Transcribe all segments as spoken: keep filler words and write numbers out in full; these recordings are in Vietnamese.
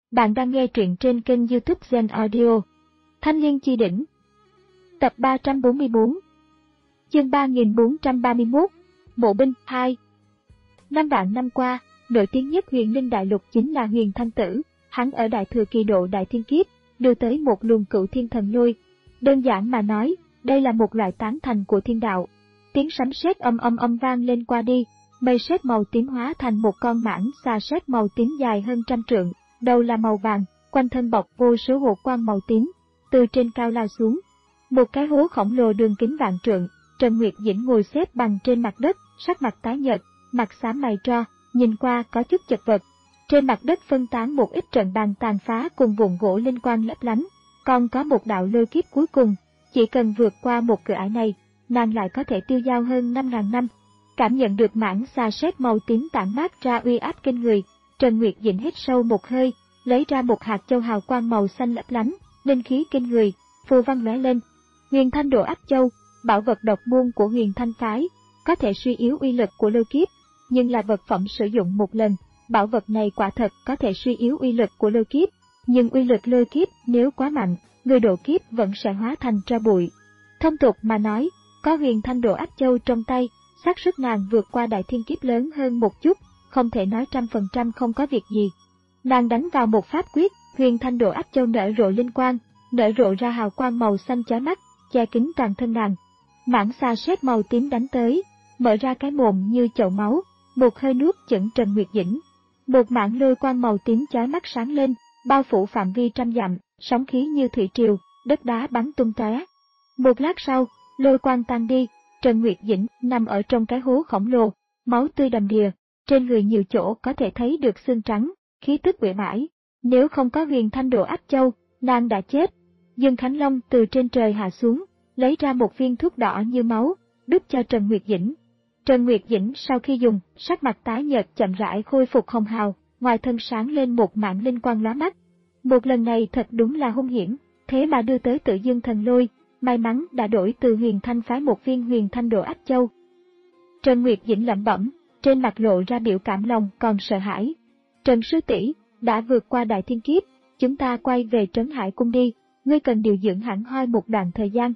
Bạn đang nghe truyện trên kênh YouTube Zen Audio. Thanh Liên Chi Đỉnh. Tập ba trăm bốn mươi bốn. Chương ba nghìn bốn trăm ba mươi mốt. Mộ binh hai. Năm vạn năm qua, nổi tiếng nhất Huyền Linh Đại Lục chính là Huyền Thanh Tử. Hắn ở Đại Thừa Kỳ Độ Đại Thiên Kiếp, đưa tới một luồng cửu thiên thần lôi. Đơn giản mà nói, đây là một loại tán thành của thiên đạo. Tiếng sấm sét âm âm âm vang lên qua đi, mây sét màu tím hóa thành một con mãng xà sét màu tím dài hơn trăm trượng. Đầu là màu vàng, quanh thân bọc vô số hộ quang màu tím, từ trên cao lao xuống. Một cái hố khổng lồ đường kính vạn trượng, Trần Nguyệt Dĩnh ngồi xếp bằng trên mặt đất, sắc mặt tái nhợt, mặt xám mày tro, nhìn qua có chút chật vật. Trên mặt đất phân tán một ít trận bàn tàn phá cùng vụn gỗ linh quang lấp lánh, còn có một đạo lôi kiếp cuối cùng, chỉ cần vượt qua một cửa ải này, nàng lại có thể tiêu dao hơn năm ngàn năm. Cảm nhận được mãng xà sét màu tím tản mát ra uy áp kinh người, Trần Nguyệt Dĩnh hít sâu một hơi, lấy ra một hạt châu hào quang màu xanh lấp lánh, linh khí kinh người, phù văn lóe lên. Huyền Thanh Độ Ách Châu, bảo vật độc môn của Huyền Thanh phái, có thể suy yếu uy lực của lôi kiếp, nhưng là vật phẩm sử dụng một lần. Bảo vật này quả thật có thể suy yếu uy lực của lôi kiếp, nhưng uy lực lôi kiếp nếu quá mạnh, người độ kiếp vẫn sẽ hóa thành tro bụi. Thông tục mà nói, có Huyền Thanh Độ Ách Châu trong tay, xác suất nàng vượt qua đại thiên kiếp lớn hơn một chút, không thể nói trăm phần trăm không có việc gì. Nàng đánh vào một pháp quyết, Huyền Thanh Độ Ách Châu nở rộ linh quang, nở rộ ra hào quang màu xanh chói mắt, che kín toàn thân nàng. Mãng xà sét màu tím đánh tới, mở ra cái mồm như chậu máu, một hơi nuốt chửng Trần Nguyệt Dĩnh. Một mảng lôi quang màu tím chói mắt sáng lên, bao phủ phạm vi trăm dặm, sóng khí như thủy triều, đất đá bắn tung tóe. Một lát sau, lôi quang tan đi, Trần Nguyệt Dĩnh nằm ở trong cái hố khổng lồ, máu tươi đầm đìa, trên người nhiều chỗ có thể thấy được xương trắng, khí tức uể oải. Nếu không có Huyền Thanh Độ Ách Châu, nàng đã chết. Dương Khánh Long từ trên trời hạ xuống, lấy ra một viên thuốc đỏ như máu, đút cho Trần Nguyệt Dĩnh. Trần Nguyệt Dĩnh sau khi dùng, sắc mặt tái nhợt chậm rãi khôi phục hồng hào, ngoài thân sáng lên một mảng linh quang lóa mắt. Một lần này thật đúng là hung hiểm, thế mà đưa tới Tự Dương Thần Lôi, may mắn đã đổi từ Huyền Thanh phái một viên Huyền Thanh Độ Ách Châu. Trần Nguyệt Dĩnh lẩm bẩm, trên mặt lộ ra biểu cảm lòng còn sợ hãi. Trần sư tỷ, đã vượt qua đại thiên kiếp, chúng ta quay về Trấn Hải Cung đi, ngươi cần điều dưỡng hẳn hoi một đoạn thời gian.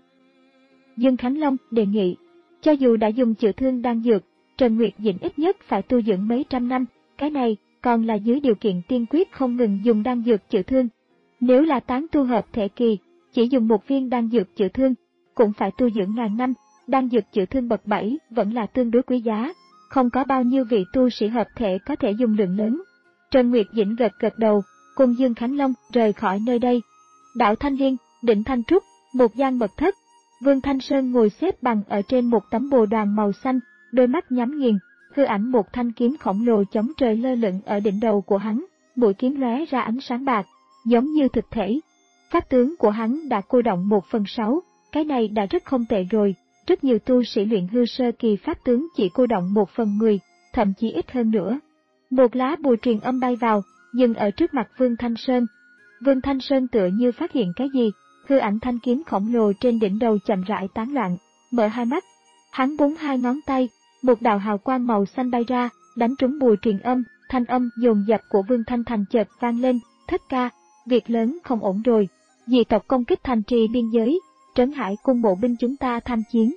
Dương Khánh Long đề nghị, cho dù đã dùng chữa thương đan dược, Trần Nguyệt Dĩnh ít nhất phải tu dưỡng mấy trăm năm, cái này còn là dưới điều kiện tiên quyết không ngừng dùng đan dược chữa thương. Nếu là tán tu hợp thể kỳ, chỉ dùng một viên đan dược chữa thương, cũng phải tu dưỡng ngàn năm, đan dược chữa thương bậc bảy vẫn là tương đối quý giá, không có bao nhiêu vị tu sĩ hợp thể có thể dùng lượng lớn. Trần Nguyệt Dĩnh gật gật đầu, cùng Dương Khánh Long rời khỏi nơi đây. Đảo Thanh Liên, đỉnh Thanh Trúc, một gian mật thất. Vương Thanh Sơn ngồi xếp bằng ở trên một tấm bồ đoàn màu xanh, đôi mắt nhắm nghiền, hư ảnh một thanh kiếm khổng lồ chống trời lơ lửng ở đỉnh đầu của hắn, mũi kiếm lóe ra ánh sáng bạc, giống như thực thể. Pháp tướng của hắn đã cô động một phần sáu, cái này đã rất không tệ rồi. Rất nhiều tu sĩ luyện hư sơ kỳ pháp tướng chỉ cô động một phần mười, thậm chí ít hơn nữa. Một lá bùa truyền âm bay vào, dừng ở trước mặt Vương Thanh Sơn. Vương Thanh Sơn tựa như phát hiện cái gì, hư ảnh thanh kiếm khổng lồ trên đỉnh đầu chậm rãi tán loạn, mở hai mắt. Hắn búng hai ngón tay, một đạo hào quang màu xanh bay ra, đánh trúng bùa truyền âm, thanh âm dồn dập của Vương Thanh Thành chợt vang lên, thất ca, việc lớn không ổn rồi, dị tộc công kích thành trì biên giới. Trấn Hải Cung bộ binh chúng ta tham chiến.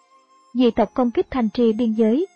Dị tộc công kích thành trì biên giới.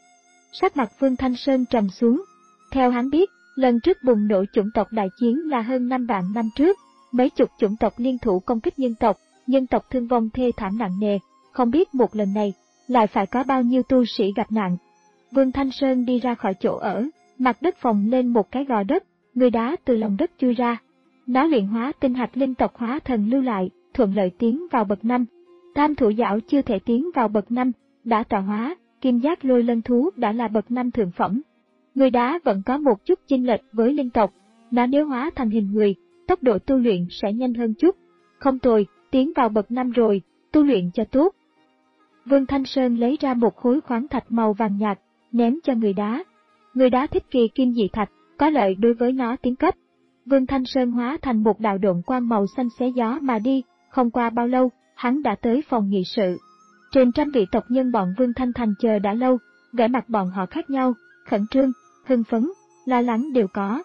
Sắc mặt Vương Thanh Sơn trầm xuống. Theo hắn biết, lần trước bùng nổ chủng tộc đại chiến là hơn năm vạn năm trước, mấy chục chủng tộc liên thủ công kích nhân tộc, nhân tộc thương vong thê thảm nặng nề, không biết một lần này lại phải có bao nhiêu tu sĩ gặp nạn. Vương Thanh Sơn đi ra khỏi chỗ ở, mặt đất phồng lên một cái gò đất, người đá từ lòng đất chui ra. Nó luyện hóa tinh hạch linh tộc hóa thần lưu lại, thuận lợi tiến vào bậc năm. Tam thủ giảo chưa thể tiến vào bậc năm, đã tọa hóa, kim giác lôi lân thú đã là bậc năm thượng phẩm. Người đá vẫn có một chút chênh lệch với linh tộc, nó nếu hóa thành hình người, tốc độ tu luyện sẽ nhanh hơn chút. Không tồi, tiến vào bậc năm rồi, tu luyện cho tốt. Vương Thanh Sơn lấy ra một khối khoáng thạch màu vàng nhạt, ném cho người đá. Người đá thích kỳ kim dị thạch, có lợi đối với nó tiến cấp. Vương Thanh Sơn hóa thành một đạo độn quang màu xanh xé gió mà đi. Không qua bao lâu, hắn đã tới phòng nghị sự. Trên trăm vị tộc nhân bọn Vương Thanh Thành chờ đã lâu, vẻ mặt bọn họ khác nhau, khẩn trương, hưng phấn, lo lắng đều có.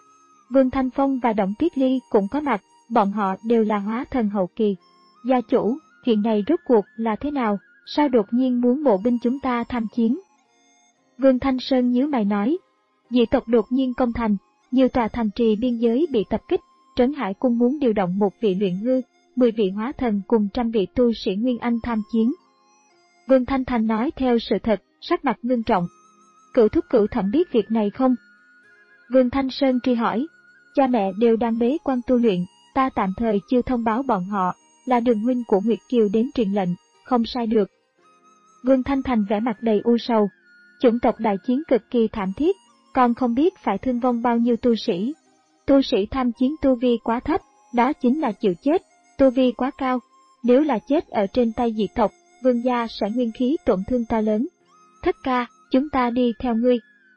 Vương Thanh Phong và Đổng Tuyết Ly cũng có mặt, bọn họ đều là hóa thần hậu kỳ. Gia chủ, chuyện này rốt cuộc là thế nào, sao đột nhiên muốn bộ binh chúng ta tham chiến? Vương Thanh Sơn nhíu mày nói, dị tộc đột nhiên công thành, nhiều tòa thành trì biên giới bị tập kích, Trấn Hải Cung muốn điều động một vị luyện hư, mười vị hóa thần cùng trăm vị tu sĩ Nguyên Anh tham chiến. Vương Thanh Thành nói theo sự thật, sắc mặt ngưng trọng. Cửu thúc cửu thẩm biết việc này không? Vương Thanh Sơn truy hỏi, cha mẹ đều đang bế quan tu luyện, ta tạm thời chưa thông báo bọn họ, là Đường huynh của Nguyệt Kiều đến truyền lệnh, không sai được. Vương Thanh Thành vẻ mặt đầy u sầu, chủng tộc đại chiến cực kỳ thảm thiết, còn không biết phải thương vong bao nhiêu tu sĩ. Tu sĩ tham chiến tu vi quá thấp, đó chính là chịu chết, tu vi quá cao, nếu là chết ở trên tay dị tộc, vương gia sẽ nguyên khí tổn thương to lớn. Thất ca, chúng ta đi theo ngươi.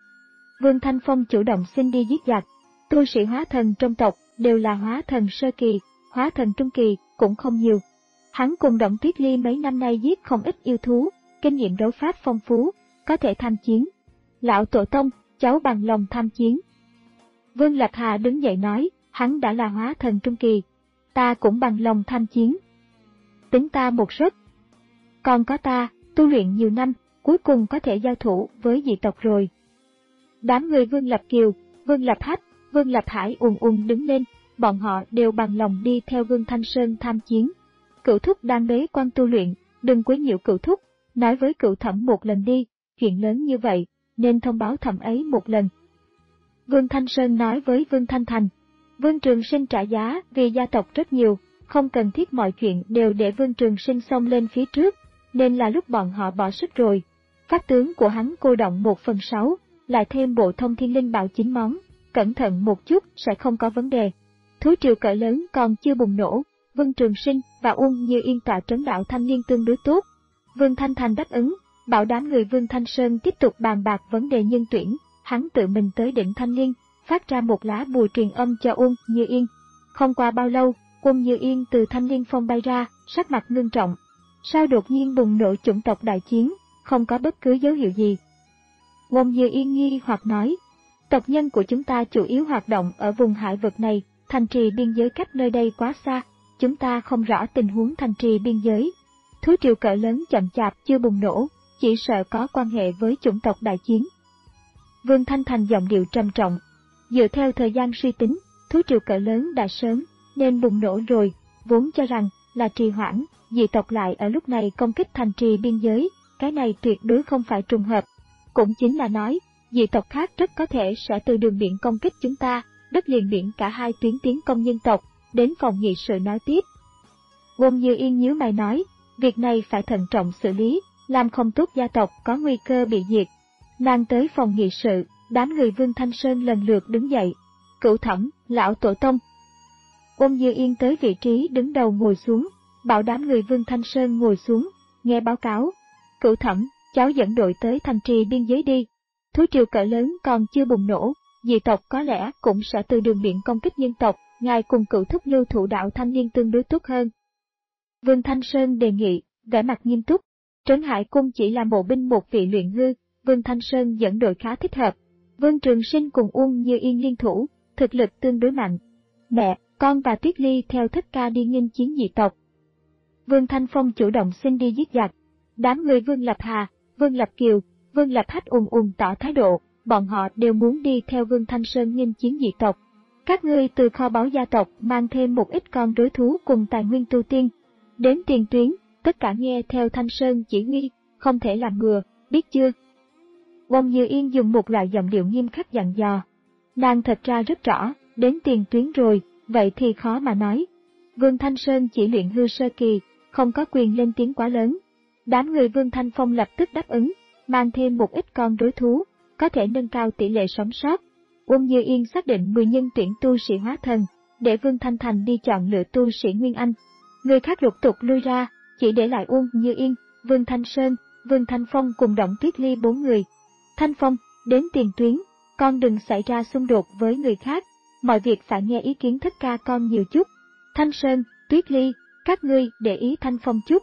Vương Thanh Phong chủ động xin đi giết giặc, tu sĩ hóa thần trong tộc đều là hóa thần sơ kỳ, hóa thần trung kỳ cũng không nhiều. Hắn cùng Đổng Tuyết Ly mấy năm nay giết không ít yêu thú, kinh nghiệm đấu pháp phong phú, có thể tham chiến. Lão tổ tông, cháu bằng lòng tham chiến. Vương Lập Hà đứng dậy nói, hắn đã là hóa thần trung kỳ, ta cũng bằng lòng tham chiến. Tính ta một suất. Còn có ta, tu luyện nhiều năm, cuối cùng có thể giao thủ với dị tộc rồi. Đám người Vương Lập Kiều, Vương Lập Hách, Vương Lập Hải ùn ùn đứng lên, bọn họ đều bằng lòng đi theo Vương Thanh Sơn tham chiến. Cửu thúc đang bế quan tu luyện, đừng quấy nhiễu cửu thúc, nói với cửu thẩm một lần đi, chuyện lớn như vậy, nên thông báo thẩm ấy một lần. Vương Thanh Sơn nói với Vương Thanh Thành, Vương Trường Sinh trả giá vì gia tộc rất nhiều, không cần thiết mọi chuyện đều để Vương Trường Sinh xông lên phía trước, nên là lúc bọn họ bỏ sức rồi. Pháp tướng của hắn cô động một phần sáu, lại thêm bộ thông thiên linh bảo chín món, cẩn thận một chút sẽ không có vấn đề. Thú triều cỡ lớn còn chưa bùng nổ, Vương Trường Sinh và Uông Như Yên tọa trấn đạo Thanh Liên tương đối tốt. Vương Thanh Thành đáp ứng, bảo đám người Vương Thanh Sơn tiếp tục bàn bạc vấn đề nhân tuyển, hắn tự mình tới đỉnh Thanh Liên, phát ra một lá bùa truyền âm cho Uông Như Yên. Không qua bao lâu, Uông Như Yên từ Thanh Liên Phong bay ra, sắc mặt ngưng trọng. Sao đột nhiên bùng nổ chủng tộc đại chiến, không có bất cứ dấu hiệu gì? Uông Như Yên nghi hoặc nói, tộc nhân của chúng ta chủ yếu hoạt động ở vùng hải vực này, thành trì biên giới cách nơi đây quá xa, chúng ta không rõ tình huống thành trì biên giới. Thú triều cỡ lớn chậm chạp chưa bùng nổ, chỉ sợ có quan hệ với chủng tộc đại chiến. Vương Thanh Thành giọng điệu trầm trọng, dựa theo thời gian suy tính, thú triều cỡ lớn đã sớm nên bùng nổ rồi, vốn cho rằng là trì hoãn, dị tộc lại ở lúc này công kích thành trì biên giới, cái này tuyệt đối không phải trùng hợp. Cũng chính là nói, dị tộc khác rất có thể sẽ từ đường biển công kích chúng ta, đất liền biển cả hai tuyến tiến công nhân tộc, đến phòng nghị sự nói tiếp. Uông Như Yên nhíu mày nói, việc này phải thận trọng xử lý, làm không tốt gia tộc có nguy cơ bị diệt. Nàng tới phòng nghị sự, đám người Vương Thanh Sơn lần lượt đứng dậy. Cửu thẩm, lão tổ tông. Uông Như Yên tới vị trí đứng đầu ngồi xuống, bảo đám người Vương Thanh Sơn ngồi xuống, nghe báo cáo. Cửu thẩm, cháu dẫn đội tới thành trì biên giới đi. Thú triều cỡ lớn còn chưa bùng nổ, dị tộc có lẽ cũng sẽ từ đường biển công kích nhân tộc, ngài cùng cửu thúc lưu thủ đạo Thanh Liên tương đối tốt hơn. Vương Thanh Sơn đề nghị, vẻ mặt nghiêm túc. Trấn Hải Cung chỉ là bộ binh một vị luyện hư, Vương Thanh Sơn dẫn đội khá thích hợp. Vương Trường Sinh cùng Uông Như Yên liên thủ, thực lực tương đối mạnh. Mẹ, con và Tuyết Ly theo thất ca đi nghênh chiến dị tộc. Vương Thanh Phong chủ động xin đi giết giặc. Đám người Vương Lập Hà, Vương Lập Kiều, Vương Lập Hách ùn ùn tỏ thái độ, bọn họ đều muốn đi theo Vương Thanh Sơn nghênh chiến dị tộc. Các ngươi từ kho báu gia tộc mang thêm một ít con rối thú cùng tài nguyên tu tiên. Đến tiền tuyến, tất cả nghe theo Thanh Sơn chỉ huy, không thể làm ngừa, biết chưa? Uông Như Yên dùng một loại giọng điệu nghiêm khắc dặn dò. Nàng thật ra rất rõ, đến tiền tuyến rồi, vậy thì khó mà nói. Vương Thanh Sơn chỉ luyện hư sơ kỳ, không có quyền lên tiếng quá lớn. Đám người Vương Thanh Phong lập tức đáp ứng, mang thêm một ít con rối thú, có thể nâng cao tỷ lệ sống sót. Uông Như Yên xác định mười nhân tuyển tu sĩ hóa thần, để Vương Thanh Thành đi chọn lựa tu sĩ Nguyên Anh. Người khác lục tục lui ra, chỉ để lại Uông Như Yên, Vương Thanh Sơn, Vương Thanh Phong cùng Đổng Tuyết Ly bốn người. Thanh Phong, đến tiền tuyến, con đừng xảy ra xung đột với người khác, mọi việc phải nghe ý kiến thất ca con nhiều chút. Thanh Sơn, Tuyết Ly, các ngươi để ý Thanh Phong chút.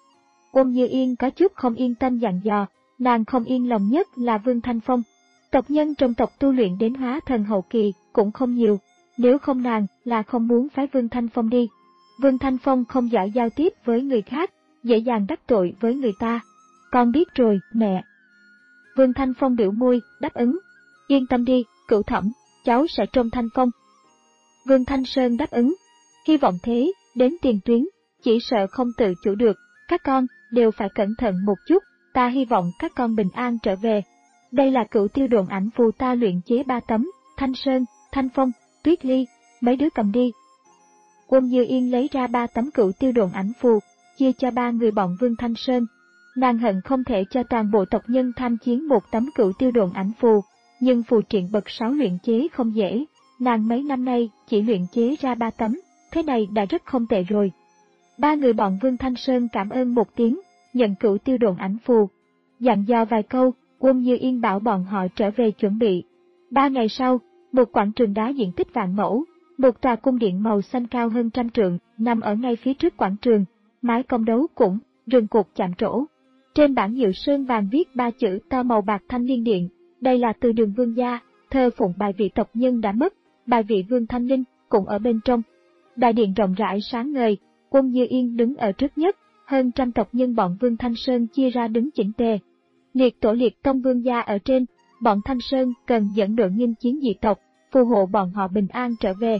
Uông Như Yên có chút không yên tâm dặn dò, nàng không yên lòng nhất là Vương Thanh Phong. Tộc nhân trong tộc tu luyện đến hóa thần hậu kỳ cũng không nhiều, nếu không nàng là không muốn phái Vương Thanh Phong đi. Vương Thanh Phong không giỏi giao tiếp với người khác, dễ dàng đắc tội với người ta. Con biết rồi, mẹ. Vương Thanh Phong biểu môi, đáp ứng. Yên tâm đi, Cửu Thẩm, cháu sẽ trông Thanh Phong. Vương Thanh Sơn đáp ứng. Hy vọng thế, đến tiền tuyến, chỉ sợ không tự chủ được, các con đều phải cẩn thận một chút, ta hy vọng các con bình an trở về. Đây là Cửu Tiêu độn ảnh phù ta luyện chế ba tấm, Thanh Sơn, Thanh Phong, Tuyết Ly, mấy đứa cầm đi. Quân Như Yên lấy ra ba tấm Cửu Tiêu độn ảnh phù, chia cho ba người bọn Vương Thanh Sơn. Nàng hận không thể cho toàn bộ tộc nhân tham chiến một tấm Cửu Tiêu độn ảnh phù, nhưng phù triện bậc sáu luyện chế không dễ, nàng mấy năm nay chỉ luyện chế ra ba tấm, thế này đã rất không tệ rồi. Ba người bọn Vương Thanh Sơn cảm ơn một tiếng, nhận Cửu Tiêu độn ảnh phù, dặn dò vài câu, Quân Như Yên bảo bọn họ trở về chuẩn bị. Ba ngày sau, một quảng trường đá diện tích vạn mẫu, một tòa cung điện màu xanh cao hơn trăm trượng, nằm ở ngay phía trước quảng trường, mái cong đấu cũng, rừng cột chạm trổ. Trên bảng hiệu sơn vàng viết ba chữ to màu bạc Thanh Liên Điện, đây là từ Đường Vương gia, thờ phụng bài vị tộc nhân đã mất, bài vị Vương Thanh Linh cũng ở bên trong. Đại điện rộng rãi sáng ngời, Quân Như Yên đứng ở trước nhất, hơn trăm tộc nhân bọn Vương Thanh Sơn chia ra đứng chỉnh tề. Liệt tổ liệt tông Vương gia ở trên, bọn Thanh Sơn cần dẫn đội nghênh chiến dị tộc, phù hộ bọn họ bình an trở về.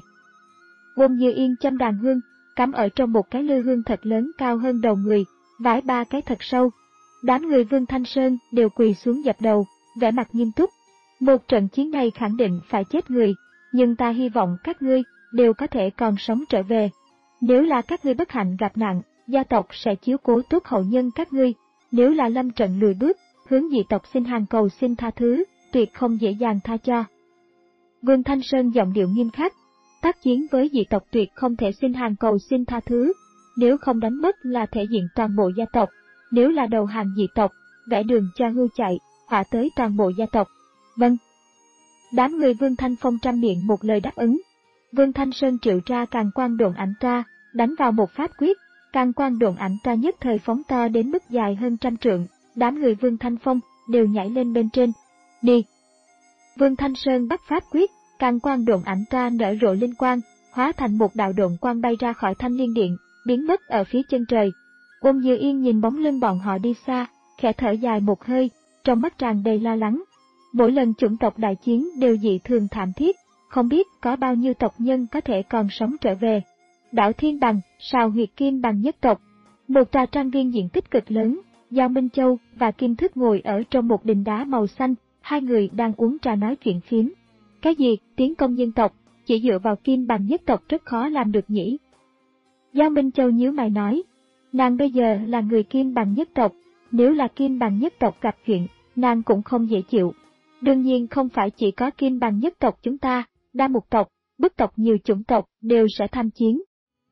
Quân Như Yên châm đàn hương, cắm ở trong một cái lư hương thật lớn cao hơn đầu người, vái ba cái thật sâu. Đám người Vương Thanh Sơn đều quỳ xuống dập đầu, vẻ mặt nghiêm túc. Một trận chiến này khẳng định phải chết người, nhưng ta hy vọng các ngươi đều có thể còn sống trở về. Nếu là các ngươi bất hạnh gặp nạn, gia tộc sẽ chiếu cố tốt hậu nhân các ngươi. Nếu là lâm trận lùi bước, hướng dị tộc xin hàng cầu xin tha thứ, tuyệt không dễ dàng tha cho. Vương Thanh Sơn giọng điệu nghiêm khắc, tác chiến với dị tộc tuyệt không thể xin hàng cầu xin tha thứ, nếu không đánh mất là thể diện toàn bộ gia tộc, nếu là đầu hàng dị tộc, vẽ đường cho hưu chạy, họa tới toàn bộ gia tộc. Vâng. Đám người Vương Thanh Phong trăm miệng một lời đáp ứng. Vương Thanh Sơn triệu ra Càn Quang độn ảnh tra, đánh vào một pháp quyết, Càn Quang độn ảnh tra nhất thời phóng to đến mức dài hơn trăm trượng, đám người Vương Thanh Phong đều nhảy lên bên trên. Đi! Vương Thanh Sơn bắt pháp quyết, Càn Quang độn ảnh tra nở rộ linh quang, hóa thành một đạo độn quang bay ra khỏi Thanh Liên Điện, biến mất ở phía chân trời. Quân Như Yên nhìn bóng lưng bọn họ đi xa, khẽ thở dài một hơi, trong mắt tràn đầy lo lắng. Mỗi lần chủng tộc đại chiến đều dị thường thảm thiết, không biết có bao nhiêu tộc nhân có thể còn sống trở về. Đảo Thiên Bằng, Sào Huyệt Kim Bằng nhất tộc. Một tòa trang viên diện tích cực lớn, Giao Minh Châu và Kim Thức ngồi ở trong một đình đá màu xanh, hai người đang uống trà nói chuyện phiếm. Cái gì, tiến công dân tộc, chỉ dựa vào Kim Bằng nhất tộc rất khó làm được nhỉ? Giao Minh Châu nhíu mày nói, nàng bây giờ là người Kim Bằng nhất tộc, nếu là Kim Bằng nhất tộc gặp chuyện, nàng cũng không dễ chịu. Đương nhiên không phải chỉ có Kim Bằng nhất tộc chúng ta, đa mục tộc, bức tộc nhiều chủng tộc đều sẽ tham chiến.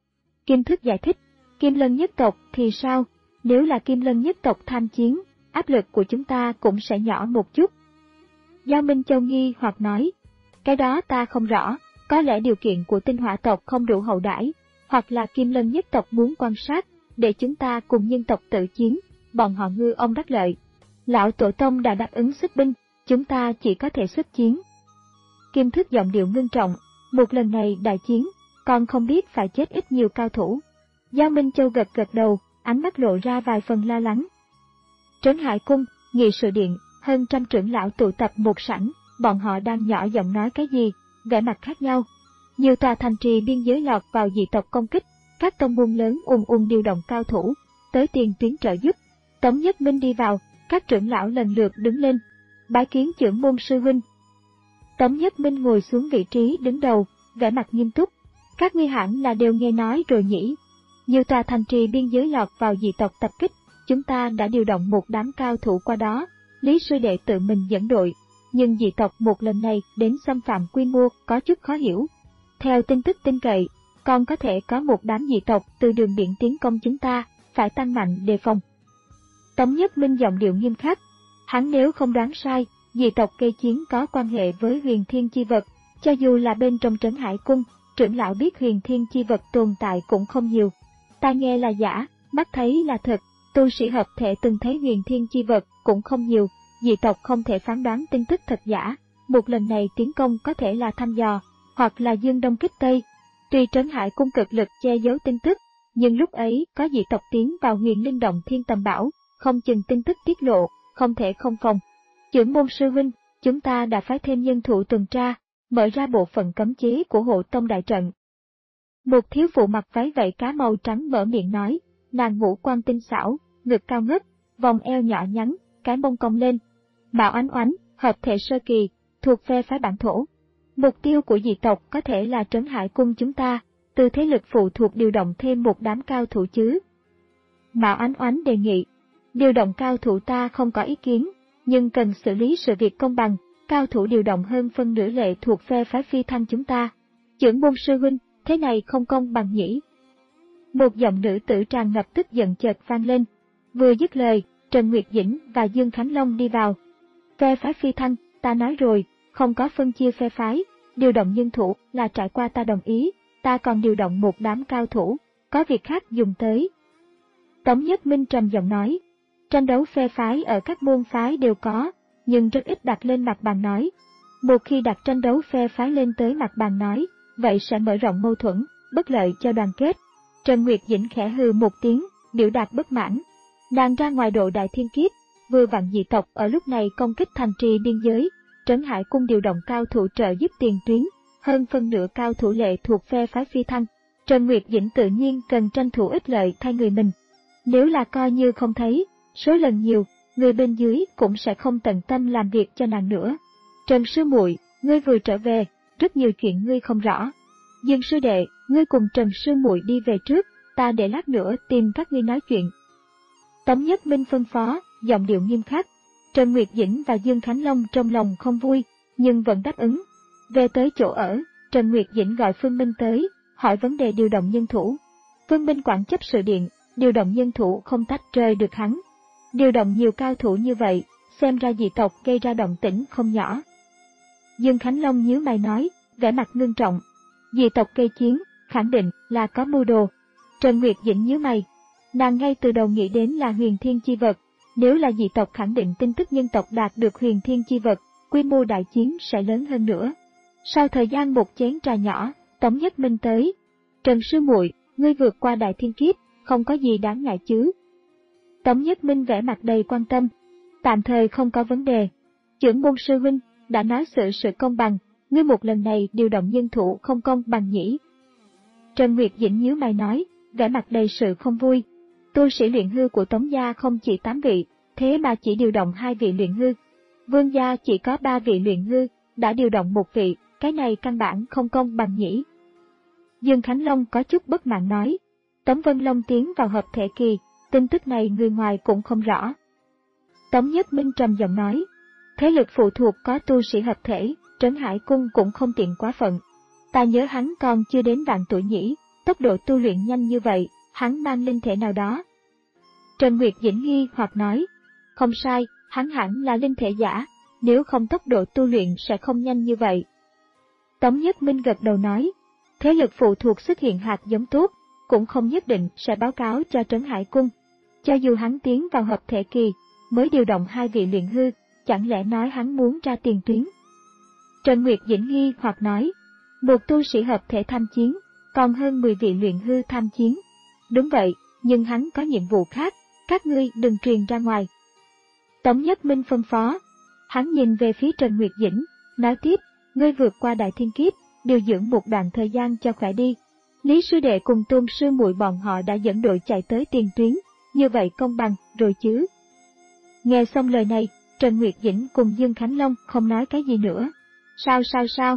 Kim Thức giải thích, Kim Lân nhất tộc thì sao? Nếu là Kim Lân nhất tộc tham chiến, áp lực của chúng ta cũng sẽ nhỏ một chút. Giao Minh Châu nghi hoặc nói, cái đó ta không rõ, có lẽ điều kiện của tinh hỏa tộc không đủ hậu đãi, hoặc là Kim Lân nhất tộc muốn quan sát, để chúng ta cùng nhân tộc tự chiến, bọn họ ngư ông đắc lợi. Lão Tổ Tông đã đáp ứng xuất binh, chúng ta chỉ có thể xuất chiến. Kim Thức giọng điệu ngưng trọng, một lần này đại chiến, còn không biết phải chết ít nhiều cao thủ. Giao Minh Châu gật gật đầu, ánh mắt lộ ra vài phần lo lắng. Trấn Hải Cung, nghị sự điện, hơn trăm trưởng lão tụ tập một sảnh, bọn họ đang nhỏ giọng nói cái gì, vẻ mặt khác nhau. Nhiều tòa thành trì biên giới lọt vào dị tộc công kích, các tông môn lớn ùn ùn điều động cao thủ, tới tiền tuyến trợ giúp. Tống Nhất Minh đi vào, các trưởng lão lần lượt đứng lên, bái kiến trưởng môn sư huynh. Tống Nhất Minh ngồi xuống vị trí đứng đầu, vẻ mặt nghiêm túc. Các ngươi hẳn là đều nghe nói rồi nhỉ? Nhiều tòa thành trì biên giới lọt vào dị tộc tập kích, chúng ta đã điều động một đám cao thủ qua đó, Lý sư đệ tự mình dẫn đội, nhưng dị tộc một lần này đến xâm phạm quy mô có chút khó hiểu. Theo tin tức tin cậy, còn có thể có một đám dị tộc từ đường biển tiến công chúng ta, phải tăng mạnh đề phòng. Tống Nhất Minh giọng điệu nghiêm khắc, hắn nếu không đoán sai, dị tộc gây chiến có quan hệ với huyền thiên chi vật, cho dù là bên trong Trấn Hải Cung, trưởng lão biết huyền thiên chi vật tồn tại cũng không nhiều. Tai nghe là giả, mắt thấy là thật, tu sĩ hợp thể từng thấy huyền thiên chi vật cũng không nhiều, dị tộc không thể phán đoán tin tức thật giả, một lần này tiến công có thể là thăm dò, hoặc là dương đông kích tây. Tuy Trấn Hải Cung cực lực che giấu tin tức, nhưng lúc ấy có dị tộc tiến vào Huyền Linh Động Thiên Tầm Bảo, không chừng tin tức tiết lộ, không thể không phòng. Chưởng môn sư huynh, chúng ta đã phái thêm nhân thủ tuần tra, mở ra bộ phận cấm chế của hộ tông đại trận. Một thiếu phụ mặc váy vảy cá màu trắng mở miệng nói, nàng ngũ quan tinh xảo, ngực cao ngất, vòng eo nhỏ nhắn, cái mông cong lên. Mạo Ánh Oánh, hợp thể sơ kỳ, thuộc phe phái bản thổ. Mục tiêu của dị tộc có thể là Trấn Hải Cung chúng ta, từ thế lực phụ thuộc điều động thêm một đám cao thủ chứ. Mạo Ánh Oánh đề nghị, điều động cao thủ ta không có ý kiến, nhưng cần xử lý sự việc công bằng, cao thủ điều động hơn phân nửa lệ thuộc phe phái Phi Thăng chúng ta. Chưởng môn sư huynh, thế này không công bằng nhỉ? Một giọng nữ tử tràn ngập tức giận chợt vang lên. Vừa dứt lời, Trần Nguyệt Dĩnh và Dương Khánh Long đi vào. Phe phái Phi Thăng, ta nói rồi, không có phân chia phe phái, điều động nhân thủ là trải qua ta đồng ý, ta còn điều động một đám cao thủ, có việc khác dùng tới. Tống Nhất Minh trầm giọng nói, tranh đấu phe phái ở các môn phái đều có, nhưng rất ít đặt lên mặt bàn nói. Một khi đặt tranh đấu phe phái lên tới mặt bàn nói, vậy sẽ mở rộng mâu thuẫn, bất lợi cho đoàn kết. Trần Nguyệt Dĩnh khẽ hừ một tiếng, biểu đạt bất mãn. Nàng ra ngoài độ đại thiên kiếp, vừa vặn dị tộc ở lúc này công kích thành trì biên giới, Trấn Hải Cung điều động cao thủ trợ giúp tiền tuyến, hơn phân nửa cao thủ lệ thuộc phe phái Phi Thăng. Trần Nguyệt Dĩnh tự nhiên cần tranh thủ ích lợi thay người mình. Nếu là coi như không thấy, số lần nhiều, người bên dưới cũng sẽ không tận tâm làm việc cho nàng nữa. Trần sư muội, ngươi vừa trở về, rất nhiều chuyện ngươi không rõ. Dương sư đệ, ngươi cùng Trần sư muội đi về trước, ta để lát nữa tìm các ngươi nói chuyện. Tống Nhất Minh phân phó, giọng điệu nghiêm khắc. Trần Nguyệt Dĩnh và Dương Khánh Long trong lòng không vui, nhưng vẫn đáp ứng. Về tới chỗ ở, Trần Nguyệt Dĩnh gọi Phương Minh tới, hỏi vấn đề điều động nhân thủ. Phương Minh quản chấp sự điện, điều động nhân thủ không tách rời được hắn. Điều động nhiều cao thủ như vậy, xem ra dị tộc gây ra động tĩnh không nhỏ. Dương Khánh Long nhíu mày nói, vẻ mặt ngưng trọng. Dị tộc gây chiến, khẳng định là có mưu đồ. Trần Nguyệt Dĩnh nhíu mày. Nàng ngay từ đầu nghĩ đến là huyền thiên chi vật. Nếu là dị tộc khẳng định tin tức nhân tộc đạt được huyền thiên chi vật, quy mô đại chiến sẽ lớn hơn nữa. Sau thời gian một chén trà nhỏ, Tống Nhất Minh tới. Trần sư muội, ngươi vượt qua đại thiên kiếp, không có gì đáng ngại chứ? Tống Nhất Minh vẻ mặt đầy quan tâm. Tạm thời không có vấn đề. Chưởng môn sư huynh đã nói sự sự công bằng, ngươi một lần này điều động nhân thủ không công bằng nhỉ? Trần Nguyệt Dĩnh nhíu mày nói, vẻ mặt đầy sự không vui. Tu sĩ luyện hư của Tống gia không chỉ tám vị, thế mà chỉ điều động hai vị luyện hư. Vương gia chỉ có ba vị luyện hư, đã điều động một vị, cái này căn bản không công bằng nhỉ? Dương Khánh Long có chút bất mãn nói. Tống Vân Long tiến vào hợp thể kỳ, tin tức này người ngoài cũng không rõ. Tống Nhất Minh trầm giọng nói, thế lực phụ thuộc có tu sĩ hợp thể, Trấn Hải Cung cũng không tiện quá phận. Ta nhớ hắn còn chưa đến vạn tuổi nhỉ, tốc độ tu luyện nhanh như vậy, hắn mang linh thể nào đó. Trần Nguyệt Dĩnh nghi hoặc nói, không sai, hắn hẳn là linh thể giả, nếu không tốc độ tu luyện sẽ không nhanh như vậy. Tống Nhất Minh gật đầu nói, thế lực phụ thuộc xuất hiện hạt giống tốt, cũng không nhất định sẽ báo cáo cho Trấn Hải Cung. Cho dù hắn tiến vào hợp thể kỳ, mới điều động hai vị luyện hư, chẳng lẽ nói hắn muốn ra tiền tuyến? Trần Nguyệt Dĩnh nghi hoặc nói, một tu sĩ hợp thể tham chiến, còn hơn mười vị luyện hư tham chiến. Đúng vậy, nhưng hắn có nhiệm vụ khác, các ngươi đừng truyền ra ngoài. Tống Nhất Minh phân phó. Hắn nhìn về phía Trần Nguyệt Dĩnh, nói tiếp, ngươi vượt qua đại thiên kiếp, điều dưỡng một đoạn thời gian cho khỏe đi. Lý sư đệ cùng Tôn sư muội bọn họ đã dẫn đội chạy tới tiền tuyến, như vậy công bằng rồi chứ? Nghe xong lời này, Trần Nguyệt Dĩnh cùng Dương Khánh Long không nói cái gì nữa. Sao sao sao?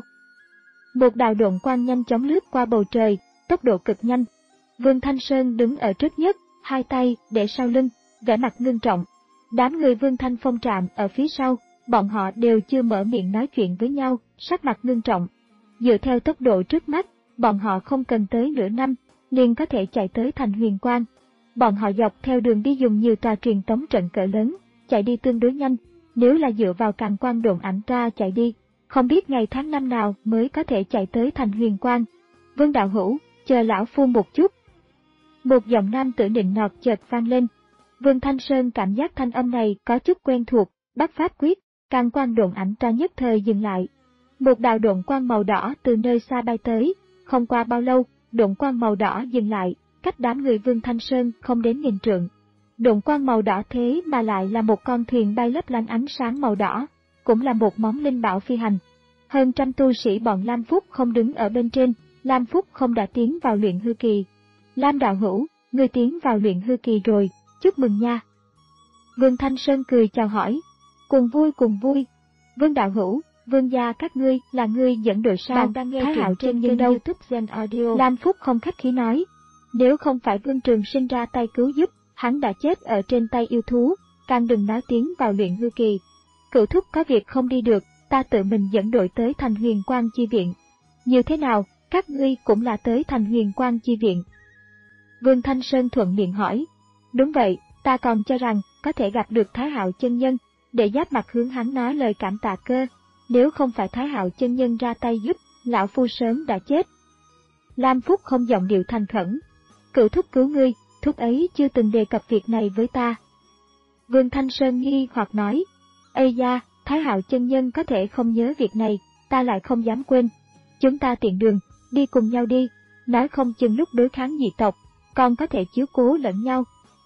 Một đạo độn quang nhanh chóng lướt qua bầu trời, tốc độ cực nhanh. Vương Thanh Sơn đứng ở trước nhất, hai tay để sau lưng, vẻ mặt ngưng trọng. Đám người Vương Thanh Phong trạm ở phía sau, bọn họ đều chưa mở miệng nói chuyện với nhau, sắc mặt ngưng trọng. Dựa theo tốc độ trước mắt, bọn họ không cần tới nửa năm, liền có thể chạy tới thành Huyền Quang. Bọn họ dọc theo đường đi dùng nhiều tòa truyền tống trận cỡ lớn, chạy đi tương đối nhanh. Nếu là dựa vào Càn Quang độn ảnh ra chạy đi, không biết ngày tháng năm nào mới có thể chạy tới thành Huyền Quang. Vương đạo hữu, chờ lão phu một chút. Một giọng nam tử nịnh nọt chợt vang lên. Vương Thanh Sơn cảm giác thanh âm này có chút quen thuộc, bắt pháp quyết, Càn Quang độn ảnh ra nhất thời dừng lại. Một đạo độn quang màu đỏ từ nơi xa bay tới, không qua bao lâu, độn quang màu đỏ dừng lại, cách đám người Vương Thanh Sơn không đến nghìn trượng. Độn quang màu đỏ thế mà lại là một con thuyền bay lấp lánh ánh sáng màu đỏ, cũng là một món linh bảo phi hành. Hơn trăm tu sĩ bọn Lam Phúc không đứng ở bên trên, Lam Phúc không đã tiến vào luyện hư kỳ. Lam đạo hữu, ngươi tiến vào luyện hư kỳ rồi, chúc mừng nha. Vương Thanh Sơn cười chào hỏi, cùng vui cùng vui. Vương đạo hữu, Vương gia các ngươi là ngươi dẫn đội sao? Bạn đang nghe Thái Hạo trên kênh YouTube Gen Audio. Lam Phúc không khách khí nói, nếu không phải Vương Trường Sinh ra tay cứu giúp, hắn đã chết ở trên tay yêu thú, càng đừng nói tiến vào luyện hư kỳ. Cửu thúc có việc không đi được, ta tự mình dẫn đội tới Thành Huyền Quang chi viện. Như thế nào, các ngươi cũng là tới Thành Huyền Quang chi viện? Vương Thanh Sơn thuận miệng hỏi. Đúng vậy, ta còn cho rằng có thể gặp được Thái Hạo chân nhân, để giáp mặt hướng hắn nói lời cảm tạ cơ. Nếu không phải Thái Hạo chân nhân ra tay giúp, lão phu sớm đã chết. Lam Phúc không giọng điệu thành khẩn. Cửu thúc cứu ngươi, thúc ấy chưa từng đề cập việc này với ta. Vương Thanh Sơn nghi hoặc nói. Ây da, Thái Hạo chân nhân có thể không nhớ việc này, ta lại không dám quên. Chúng ta tiện đường, đi cùng nhau đi, nói không chừng lúc đối kháng dị tộc, còn có thể chiếu cố lẫn nhau.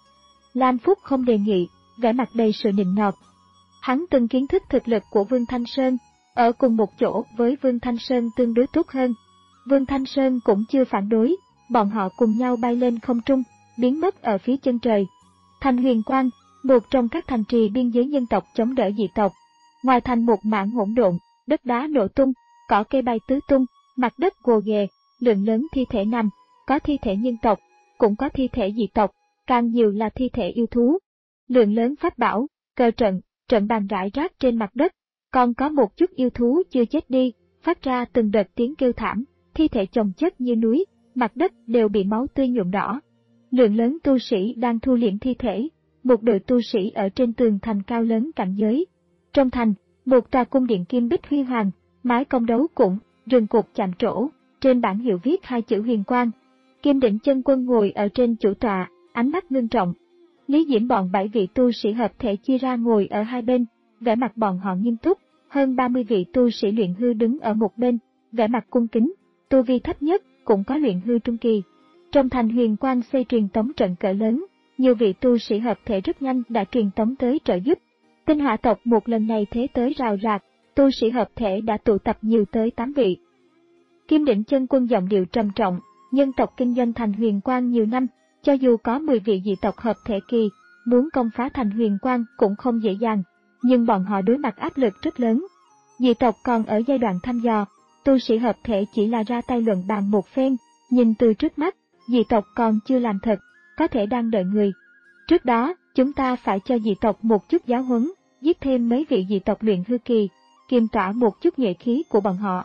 Lam Phúc không đề nghị, vẻ mặt đầy sự nịnh nọt. Hắn từng kiến thức thực lực của Vương Thanh Sơn, ở cùng một chỗ với Vương Thanh Sơn tương đối tốt hơn. Vương Thanh Sơn cũng chưa phản đối, bọn họ cùng nhau bay lên không trung, biến mất ở phía chân trời. Thành Huyền Quang, một trong các thành trì biên giới nhân tộc chống đỡ dị tộc. Ngoài thành một mảng hỗn độn, đất đá nổ tung, cỏ cây bay tứ tung, mặt đất gồ ghề, lượng lớn thi thể nằm, có thi thể nhân tộc, cũng có thi thể dị tộc, càng nhiều là thi thể yêu thú. Lượng lớn pháp bảo, cờ trận, trận bàn rải rác trên mặt đất, còn có một chút yêu thú chưa chết đi, phát ra từng đợt tiếng kêu thảm, thi thể chồng chất như núi, mặt đất đều bị máu tươi nhuộm đỏ. Lượng lớn tu sĩ đang thu liễm thi thể, một đội tu sĩ ở trên tường thành cao lớn cảnh giới. Trong thành, một tòa cung điện kim bích huy hoàng, mái cong đấu cũng, rừng cột chạm trổ, trên bảng hiệu viết hai chữ Huyền Quang. Kim Đỉnh Chân Quân ngồi ở trên chủ tọa, ánh mắt ngưng trọng. Lý Diễm bọn bảy vị tu sĩ hợp thể chia ra ngồi ở hai bên, vẻ mặt bọn họ nghiêm túc, hơn ba mươi vị tu sĩ luyện hư đứng ở một bên, vẻ mặt cung kính, tu vi thấp nhất cũng có luyện hư trung kỳ. Trong thành Huyền Quang xây truyền tống trận cỡ lớn, nhiều vị tu sĩ hợp thể rất nhanh đã truyền tống tới trợ giúp. Tinh Hỏa tộc một lần này thế tới rào rạc, tu sĩ hợp thể đã tụ tập nhiều tới tám vị. Kim Đỉnh Chân Quân giọng điệu trầm trọng, nhân tộc kinh doanh thành Huyền Quang nhiều năm, cho dù có mười vị dị tộc hợp thể kỳ, muốn công phá thành Huyền Quang cũng không dễ dàng, nhưng bọn họ đối mặt áp lực rất lớn. Dị tộc còn ở giai đoạn thăm dò, tu sĩ hợp thể chỉ là ra tay luận bàn một phen, nhìn từ trước mắt, dị tộc còn chưa làm thật, có thể đang đợi người. Trước đó, chúng ta phải cho dị tộc một chút giáo huấn, giết thêm mấy vị dị tộc luyện hư kỳ, kiềm tỏa một chút nhuệ khí của bọn họ.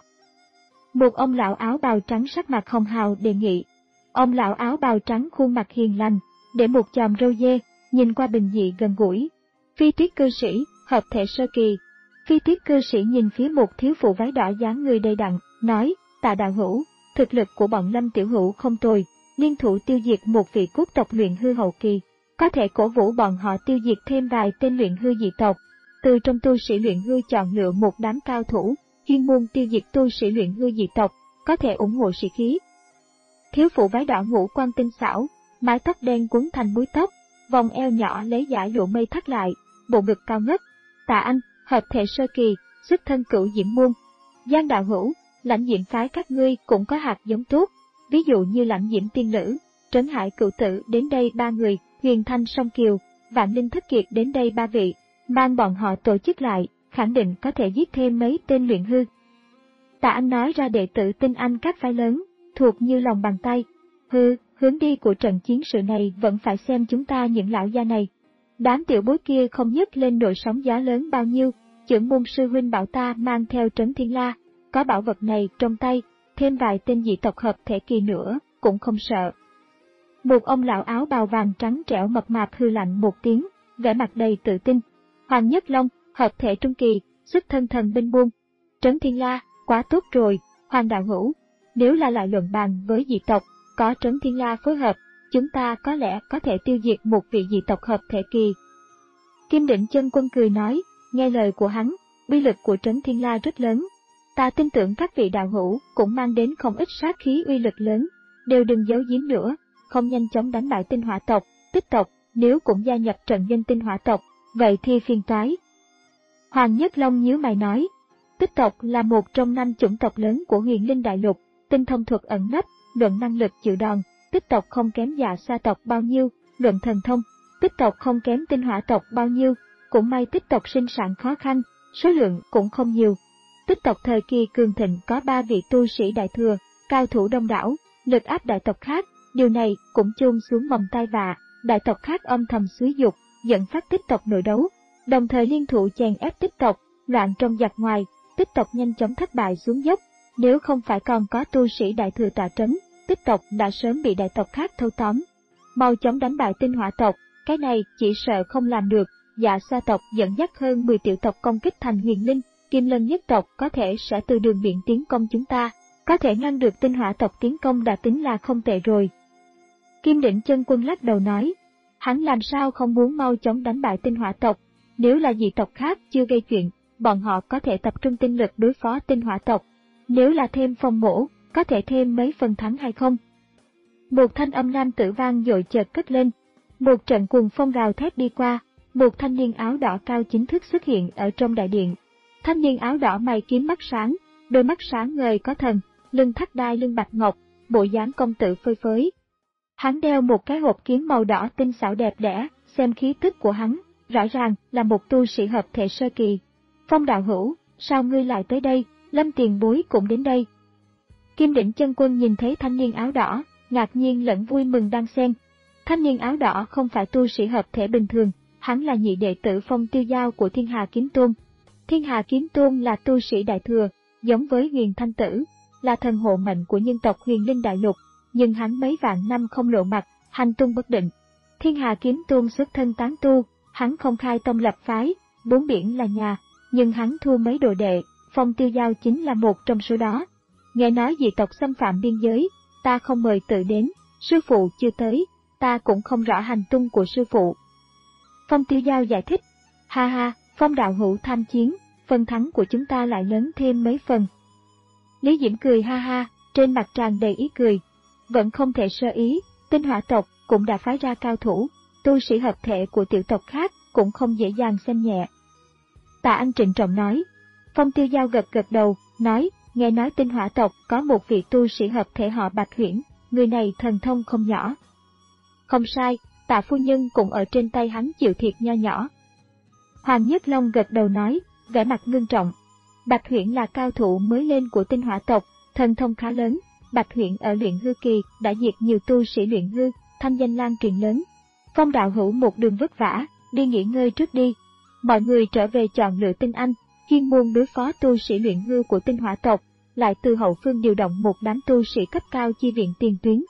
Một ông lão áo bào trắng sắc mặt hồng hào đề nghị. Ông lão áo bào trắng khuôn mặt hiền lành, để một chòm râu dê, nhìn qua bình dị gần gũi. Phi Tuyết cư sĩ, hợp thể sơ kỳ. Phi Tuyết cư sĩ nhìn phía một thiếu phụ váy đỏ dáng người đầy đặn, nói, Tạ đạo hữu, thực lực của bọn Lâm tiểu hữu không tồi, liên thủ tiêu diệt một vị quốc tộc luyện hư hậu kỳ, có thể cổ vũ bọn họ tiêu diệt thêm vài tên luyện hư dị tộc. Từ trong tu sĩ luyện hư chọn lựa một đám cao thủ, chuyên môn tiêu diệt tu sĩ luyện hư dị tộc, có thể ủng hộ sĩ khí. Thiếu phụ váy đỏ ngũ quan tinh xảo, mái tóc đen quấn thành búi tóc, vòng eo nhỏ lấy dải lụa mây thắt lại, bộ ngực cao ngất. Tạ anh, hợp thể sơ kỳ, xuất thân Cửu Diễm môn. Giang đạo hữu, Lãnh Diễm phái các ngươi cũng có hạt giống tốt, ví dụ như Lãnh Diễm tiên nữ, Trấn Hải cửu tử đến đây ba người, Huyền Thanh song kiều, Vạn Linh thất kiệt đến đây ba vị, mang bọn họ tổ chức lại, khẳng định có thể giết thêm mấy tên luyện hư. Tạ anh nói ra đệ tử tinh anh các phái lớn, thuộc như lòng bàn tay. Hư, hướng đi của trận chiến sự này vẫn phải xem chúng ta những lão gia này. Đám tiểu bối kia không nhấc lên nổi sóng gió lớn bao nhiêu, trưởng môn sư huynh bảo ta mang theo Trấn Thiên La, có bảo vật này trong tay, thêm vài tên dị tộc hợp thể kỳ nữa, cũng không sợ. Một ông lão áo bào vàng trắng trẻo mập mạp hư lạnh một tiếng, vẻ mặt đầy tự tin. Hoàng Nhất Long, hợp thể trung kỳ, xuất thân thần binh buôn. Trấn Thiên La, quá tốt rồi, Hoàng đạo hữu, nếu là lại luận bàn với dị tộc, có Trấn Thiên La phối hợp, chúng ta có lẽ có thể tiêu diệt một vị dị tộc hợp thể kỳ. Kim Đỉnh Chân Quân cười nói, nghe lời của hắn, uy lực của Trấn Thiên La rất lớn. Ta tin tưởng các vị đạo hữu cũng mang đến không ít sát khí uy lực lớn, đều đừng giấu giếm nữa, không nhanh chóng đánh bại tinh hỏa tộc, Tích tộc, nếu cũng gia nhập trận doanh tinh hỏa tộc, vậy thì phiền toái. Hoàng Nhất Long nhíu mày nói, Tích tộc là một trong năm chủng tộc lớn của Huyền Linh Đại Lục, tinh thông thuật ẩn nấp, luận năng lực chịu đòn, Tích tộc không kém Dạ Sa tộc bao nhiêu, luận thần thông, Tích tộc không kém tinh hỏa tộc bao nhiêu, cũng may Tích tộc sinh sản khó khăn, số lượng cũng không nhiều. Tích tộc thời kỳ cường thịnh có ba vị tu sĩ đại thừa, cao thủ đông đảo, lực áp đại tộc khác, điều này cũng chôn xuống mầm tai vạ, đại tộc khác âm thầm xúi dục, dẫn phát Tích tộc nội đấu, đồng thời liên thủ chèn ép Tích tộc, loạn trong giặc ngoài, Tích tộc nhanh chóng thất bại xuống dốc, nếu không phải còn có tu sĩ đại thừa tọa trấn, Tích tộc đã sớm bị đại tộc khác thâu tóm. Mau chóng đánh bại tinh hỏa tộc, cái này chỉ sợ không làm được. Dạ Sa tộc dẫn dắt hơn mười tiểu tộc công kích thành Huyền Linh, Kim Lân nhất tộc có thể sẽ từ đường biển tiến công chúng ta, có thể ngăn được tinh hỏa tộc tiến công đã tính là không tệ rồi. Kim Đỉnh Chân Quân lắc đầu nói, hắn làm sao không muốn mau chóng đánh bại tinh hỏa tộc, nếu là dị tộc khác chưa gây chuyện, bọn họ có thể tập trung tinh lực đối phó tinh hỏa tộc, nếu là thêm Phong Mỗ, có thể thêm mấy phần thắng hay không? Một thanh âm nam tử vang dội chợt cất lên, một trận cuồng phong gào thét đi qua. Một thanh niên áo đỏ cao chính thức xuất hiện ở trong đại điện. Thanh niên áo đỏ mày kiếm mắt sáng, đôi mắt sáng ngời có thần, lưng thắt đai lưng bạch ngọc, bộ dáng công tử phơi phới. Hắn đeo một cái hộp kiếm màu đỏ tinh xảo đẹp đẽ, xem khí tức của hắn, rõ ràng là một tu sĩ hợp thể sơ kỳ. Phong đạo hữu, sao ngươi lại tới đây? Lâm tiền bối cũng đến đây. Kim Đỉnh Chân Quân nhìn thấy thanh niên áo đỏ, ngạc nhiên lẫn vui mừng đan xen. Thanh niên áo đỏ không phải tu sĩ hợp thể bình thường. Hắn là nhị đệ tử Phong Tiêu Giao của Thiên Hà Kiếm Tôn. Thiên Hà Kiếm Tôn là tu sĩ đại thừa, giống với Huyền Thanh Tử, là thần hộ mệnh của nhân tộc Huyền Linh Đại Lục, nhưng hắn mấy vạn năm không lộ mặt, hành tung bất định. Thiên Hà Kiếm Tôn xuất thân tán tu, hắn không khai tông lập phái, bốn biển là nhà, nhưng hắn thu mấy đồ đệ, Phong Tiêu Giao chính là một trong số đó. Nghe nói dị tộc xâm phạm biên giới, ta không mời tự đến, sư phụ chưa tới, ta cũng không rõ hành tung của sư phụ. Phong Tiêu Giao giải thích, ha ha, Phong đạo hữu tham chiến, phần thắng của chúng ta lại lớn thêm mấy phần. Lý Diễm cười ha ha, trên mặt tràn đầy ý cười, vẫn không thể sơ ý, tinh hỏa tộc cũng đã phái ra cao thủ, tu sĩ hợp thể của tiểu tộc khác cũng không dễ dàng xem nhẹ. Tạ Anh trịnh trọng nói, Phong Tiêu Giao gật gật đầu, nói, nghe nói tinh hỏa tộc có một vị tu sĩ hợp thể họ Bạch Huyễn, người này thần thông không nhỏ. Không sai. Tạ phu nhân cũng ở trên tay hắn chịu thiệt nho nhỏ. Hoàng Nhất Long gật đầu nói, vẻ mặt ngưng trọng. Bạch Huyễn là cao thủ mới lên của tinh hỏa tộc, thần thông khá lớn. Bạch Huyễn ở luyện hư kỳ đã diệt nhiều tu sĩ luyện hư, thanh danh lan truyền lớn. Phong đạo hữu một đường vất vả, đi nghỉ ngơi trước đi. Mọi người trở về chọn lựa tinh anh, chuyên môn đối phó tu sĩ luyện hư của tinh hỏa tộc, lại từ hậu phương điều động một đám tu sĩ cấp cao chi viện tiền tuyến.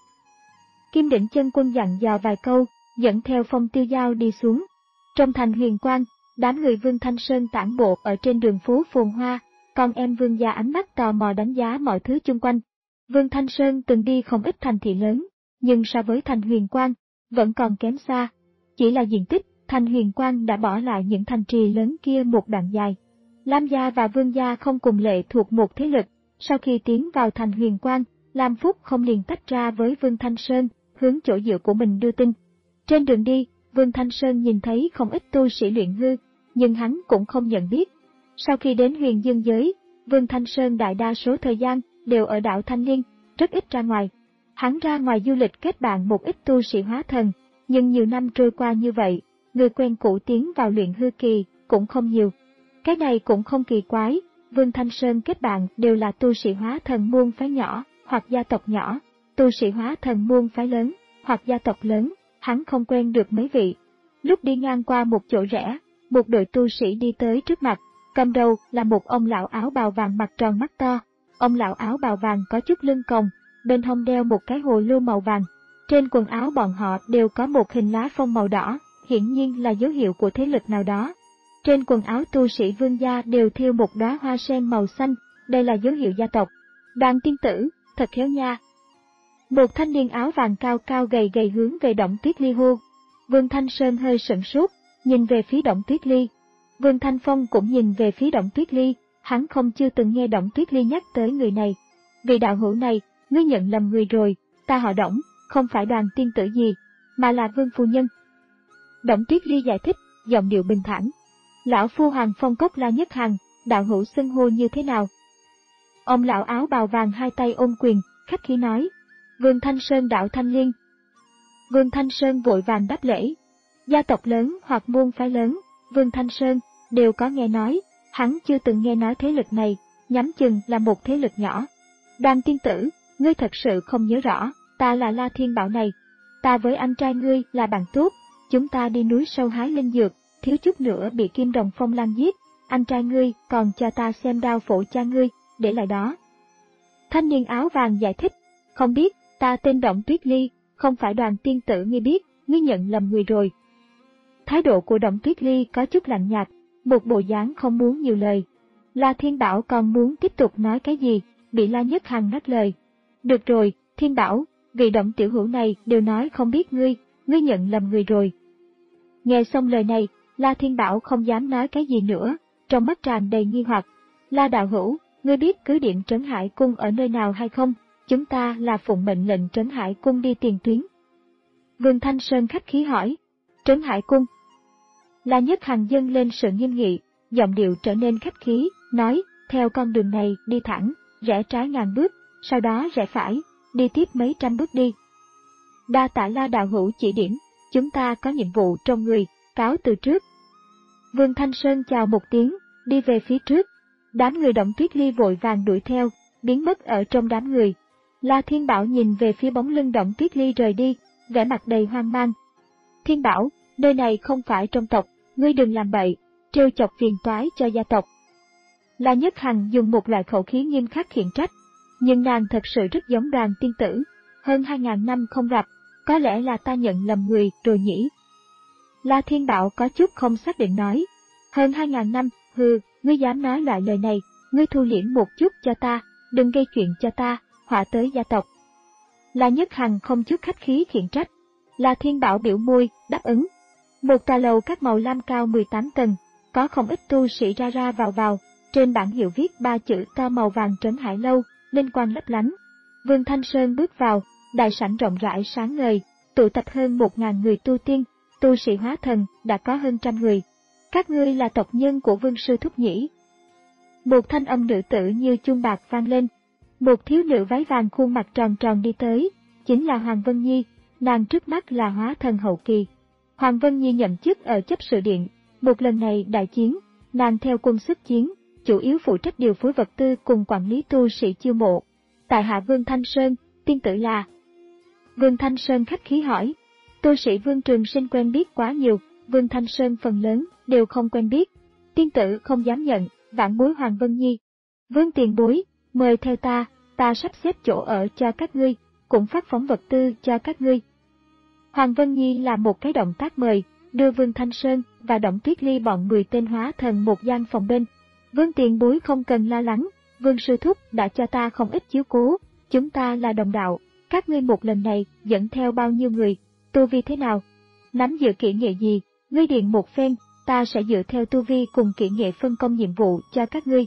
Kim Đỉnh Chân Quân dặn dò vài câu, dẫn theo Phong Tiêu Giao đi xuống. Trong thành Huyền Quang, đám người Vương Thanh Sơn tản bộ ở trên đường phố phồn hoa, con em Vương gia ánh mắt tò mò đánh giá mọi thứ chung quanh. Vương Thanh Sơn từng đi không ít thành thị lớn, nhưng so với thành Huyền Quang, vẫn còn kém xa. Chỉ là diện tích, thành Huyền Quang đã bỏ lại những thành trì lớn kia một đoạn dài. Lam gia và Vương gia không cùng lệ thuộc một thế lực, sau khi tiến vào thành Huyền Quang, Lam Phúc không liền tách ra với Vương Thanh Sơn, hướng chỗ dựa của mình đưa tin. Trên đường đi, Vương Thanh Sơn nhìn thấy không ít tu sĩ luyện hư, nhưng hắn cũng không nhận biết. Sau khi đến Huyền Dương giới, Vương Thanh Sơn đại đa số thời gian đều ở đảo Thanh Liên, rất ít ra ngoài. Hắn ra ngoài du lịch kết bạn một ít tu sĩ hóa thần, nhưng nhiều năm trôi qua như vậy, người quen cũ tiến vào luyện hư kỳ cũng không nhiều. Cái này cũng không kỳ quái, Vương Thanh Sơn kết bạn đều là tu sĩ hóa thần môn phái nhỏ, hoặc gia tộc nhỏ, tu sĩ hóa thần môn phái lớn, hoặc gia tộc lớn, hắn không quen được mấy vị. Lúc đi ngang qua một chỗ rẽ, một đội tu sĩ đi tới trước mặt, cầm đầu là một ông lão áo bào vàng mặt tròn mắt to. Ông lão áo bào vàng có chút lưng còng, bên hông đeo một cái hồ lô màu vàng. Trên quần áo bọn họ đều có một hình lá phong màu đỏ, hiển nhiên là dấu hiệu của thế lực nào đó. Trên quần áo tu sĩ Vương gia đều thêu một đóa hoa sen màu xanh, đây là dấu hiệu gia tộc. Đoàn tiên tử, thật khéo nha. Một thanh niên áo vàng cao cao gầy gầy hướng về Đổng Tuyết Ly hô. Vương Thanh Sơn hơi sửng sốt, nhìn về phía Đổng Tuyết Ly. Vương Thanh Phong cũng nhìn về phía Đổng Tuyết Ly, hắn không chưa từng nghe Đổng Tuyết Ly nhắc tới người này. Vị đạo hữu này, ngươi nhận lầm người rồi, ta họ Đổng, không phải Đoàn tiên tử gì, mà là Vương phu nhân. Đổng Tuyết Ly giải thích, giọng điệu bình thản. Lão phu Hoàng Phong Cốc La Nhất Hằng, đạo hữu xưng hô như thế nào? Ông lão áo bào vàng hai tay ôm quyền, khách khí nói. Vương Thanh Sơn đạo Thanh Liên. Vương Thanh Sơn vội vàng đáp lễ. Gia tộc lớn hoặc môn phái lớn, Vương Thanh Sơn đều có nghe nói, hắn chưa từng nghe nói thế lực này, nhắm chừng là một thế lực nhỏ. Đoàn tiên tử, ngươi thật sự không nhớ rõ, ta là La Thiên Bảo này. Ta với anh trai ngươi là bạn tốt, chúng ta đi núi sâu hái linh dược, thiếu chút nữa bị Kim Đồng Phong Lan giết, anh trai ngươi còn cho ta xem đao phổ cha ngươi, để lại đó. Thanh niên áo vàng giải thích, không biết, ta tên Đổng Tuyết Ly, không phải Đoàn tiên tử ngươi biết, ngươi nhận lầm người rồi. Thái độ của Đổng Tuyết Ly có chút lạnh nhạt, một bộ dáng không muốn nhiều lời. La Thiên Bảo còn muốn tiếp tục nói cái gì, bị La Nhất Hằng ngắt lời. Được rồi, Thiên Bảo, vị Đổng tiểu hữu này đều nói không biết ngươi, ngươi nhận lầm người rồi. Nghe xong lời này, La Thiên Bảo không dám nói cái gì nữa, trong mắt tràn đầy nghi hoặc. La đạo hữu, ngươi biết cứ điểm Trấn Hải Cung ở nơi nào hay không? Chúng ta là phụng mệnh lệnh Trấn Hải Cung đi tiền tuyến. Vương Thanh Sơn khách khí hỏi. Trấn Hải Cung. La Nhất Hằng dâng lên sự nghiêm nghị, giọng điệu trở nên khách khí, nói, theo con đường này đi thẳng, rẽ trái ngàn bước, sau đó rẽ phải, đi tiếp mấy trăm bước đi. Đa tạ La đạo hữu chỉ điểm, chúng ta có nhiệm vụ trong người, cáo từ trước. Vương Thanh Sơn chào một tiếng, đi về phía trước. Đám người Đổng Tuyết Ly vội vàng đuổi theo, biến mất ở trong đám người. La Thiên Bảo nhìn về phía bóng lưng Đổng Tuyết Ly rời đi, vẻ mặt đầy hoang mang. Thiên Bảo, nơi này không phải trong tộc, ngươi đừng làm bậy, trêu chọc phiền toái cho gia tộc. La Nhất Hằng dùng một loại khẩu khí nghiêm khắc khiển trách, nhưng nàng thật sự rất giống Đoàn tiên tử, hơn hai ngàn năm không gặp, có lẽ là ta nhận lầm người rồi nhỉ. La Thiên Bảo có chút không xác định nói, hơn hai ngàn năm, hừ, ngươi dám nói loại lời này, ngươi thu liễm một chút cho ta, đừng gây chuyện cho ta, họa tới gia tộc. La Nhất Hằng không chút khách khí khiển trách. La Thiên Bảo biểu môi, đáp ứng. Một tòa lầu các màu lam cao mười tám tầng, có không ít tu sĩ ra ra vào vào, trên bảng hiệu viết ba chữ to màu vàng Trấn Hải Lâu, linh quang lấp lánh. Vương Thanh Sơn bước vào, đại sảnh rộng rãi sáng ngời, tụ tập hơn một ngàn người tu tiên, tu sĩ hóa thần đã có hơn trăm người. Các ngươi là tộc nhân của Vương sư thúc nhỉ? Một thanh âm nữ tử như chuông bạc vang lên. Một thiếu nữ váy vàng khuôn mặt tròn tròn đi tới, chính là Hoàng Vân Nhi, nàng trước mắt là hóa thần hậu kỳ. Hoàng Vân Nhi nhậm chức ở chấp sự điện, một lần này đại chiến, nàng theo quân xuất chiến, chủ yếu phụ trách điều phối vật tư cùng quản lý tu sĩ chiêu mộ. Tại hạ Vương Thanh Sơn, tiên tử là. Vương Thanh Sơn khách khí hỏi, tu sĩ Vương Trường Sinh quen biết quá nhiều, Vương Thanh Sơn phần lớn đều không quen biết. Tiên tử không dám nhận, vãn bối Hoàng Vân Nhi. Vương tiền bối, mời theo ta, ta sắp xếp chỗ ở cho các ngươi, cũng phát phóng vật tư cho các ngươi. Hoàng Vân Nhi là một cái động tác mời, đưa Vương Thanh Sơn và Đổng Tuyết Ly bọn mười tên hóa thần một gian phòng bên. Vương tiền bối không cần lo lắng, Vương sư thúc đã cho ta không ít chiếu cố, chúng ta là đồng đạo, các ngươi một lần này dẫn theo bao nhiêu người, tu vi thế nào, nắm giữ kỹ nghệ gì, ngươi điền một phen, ta sẽ dựa theo tu vi cùng kỹ nghệ phân công nhiệm vụ cho các ngươi.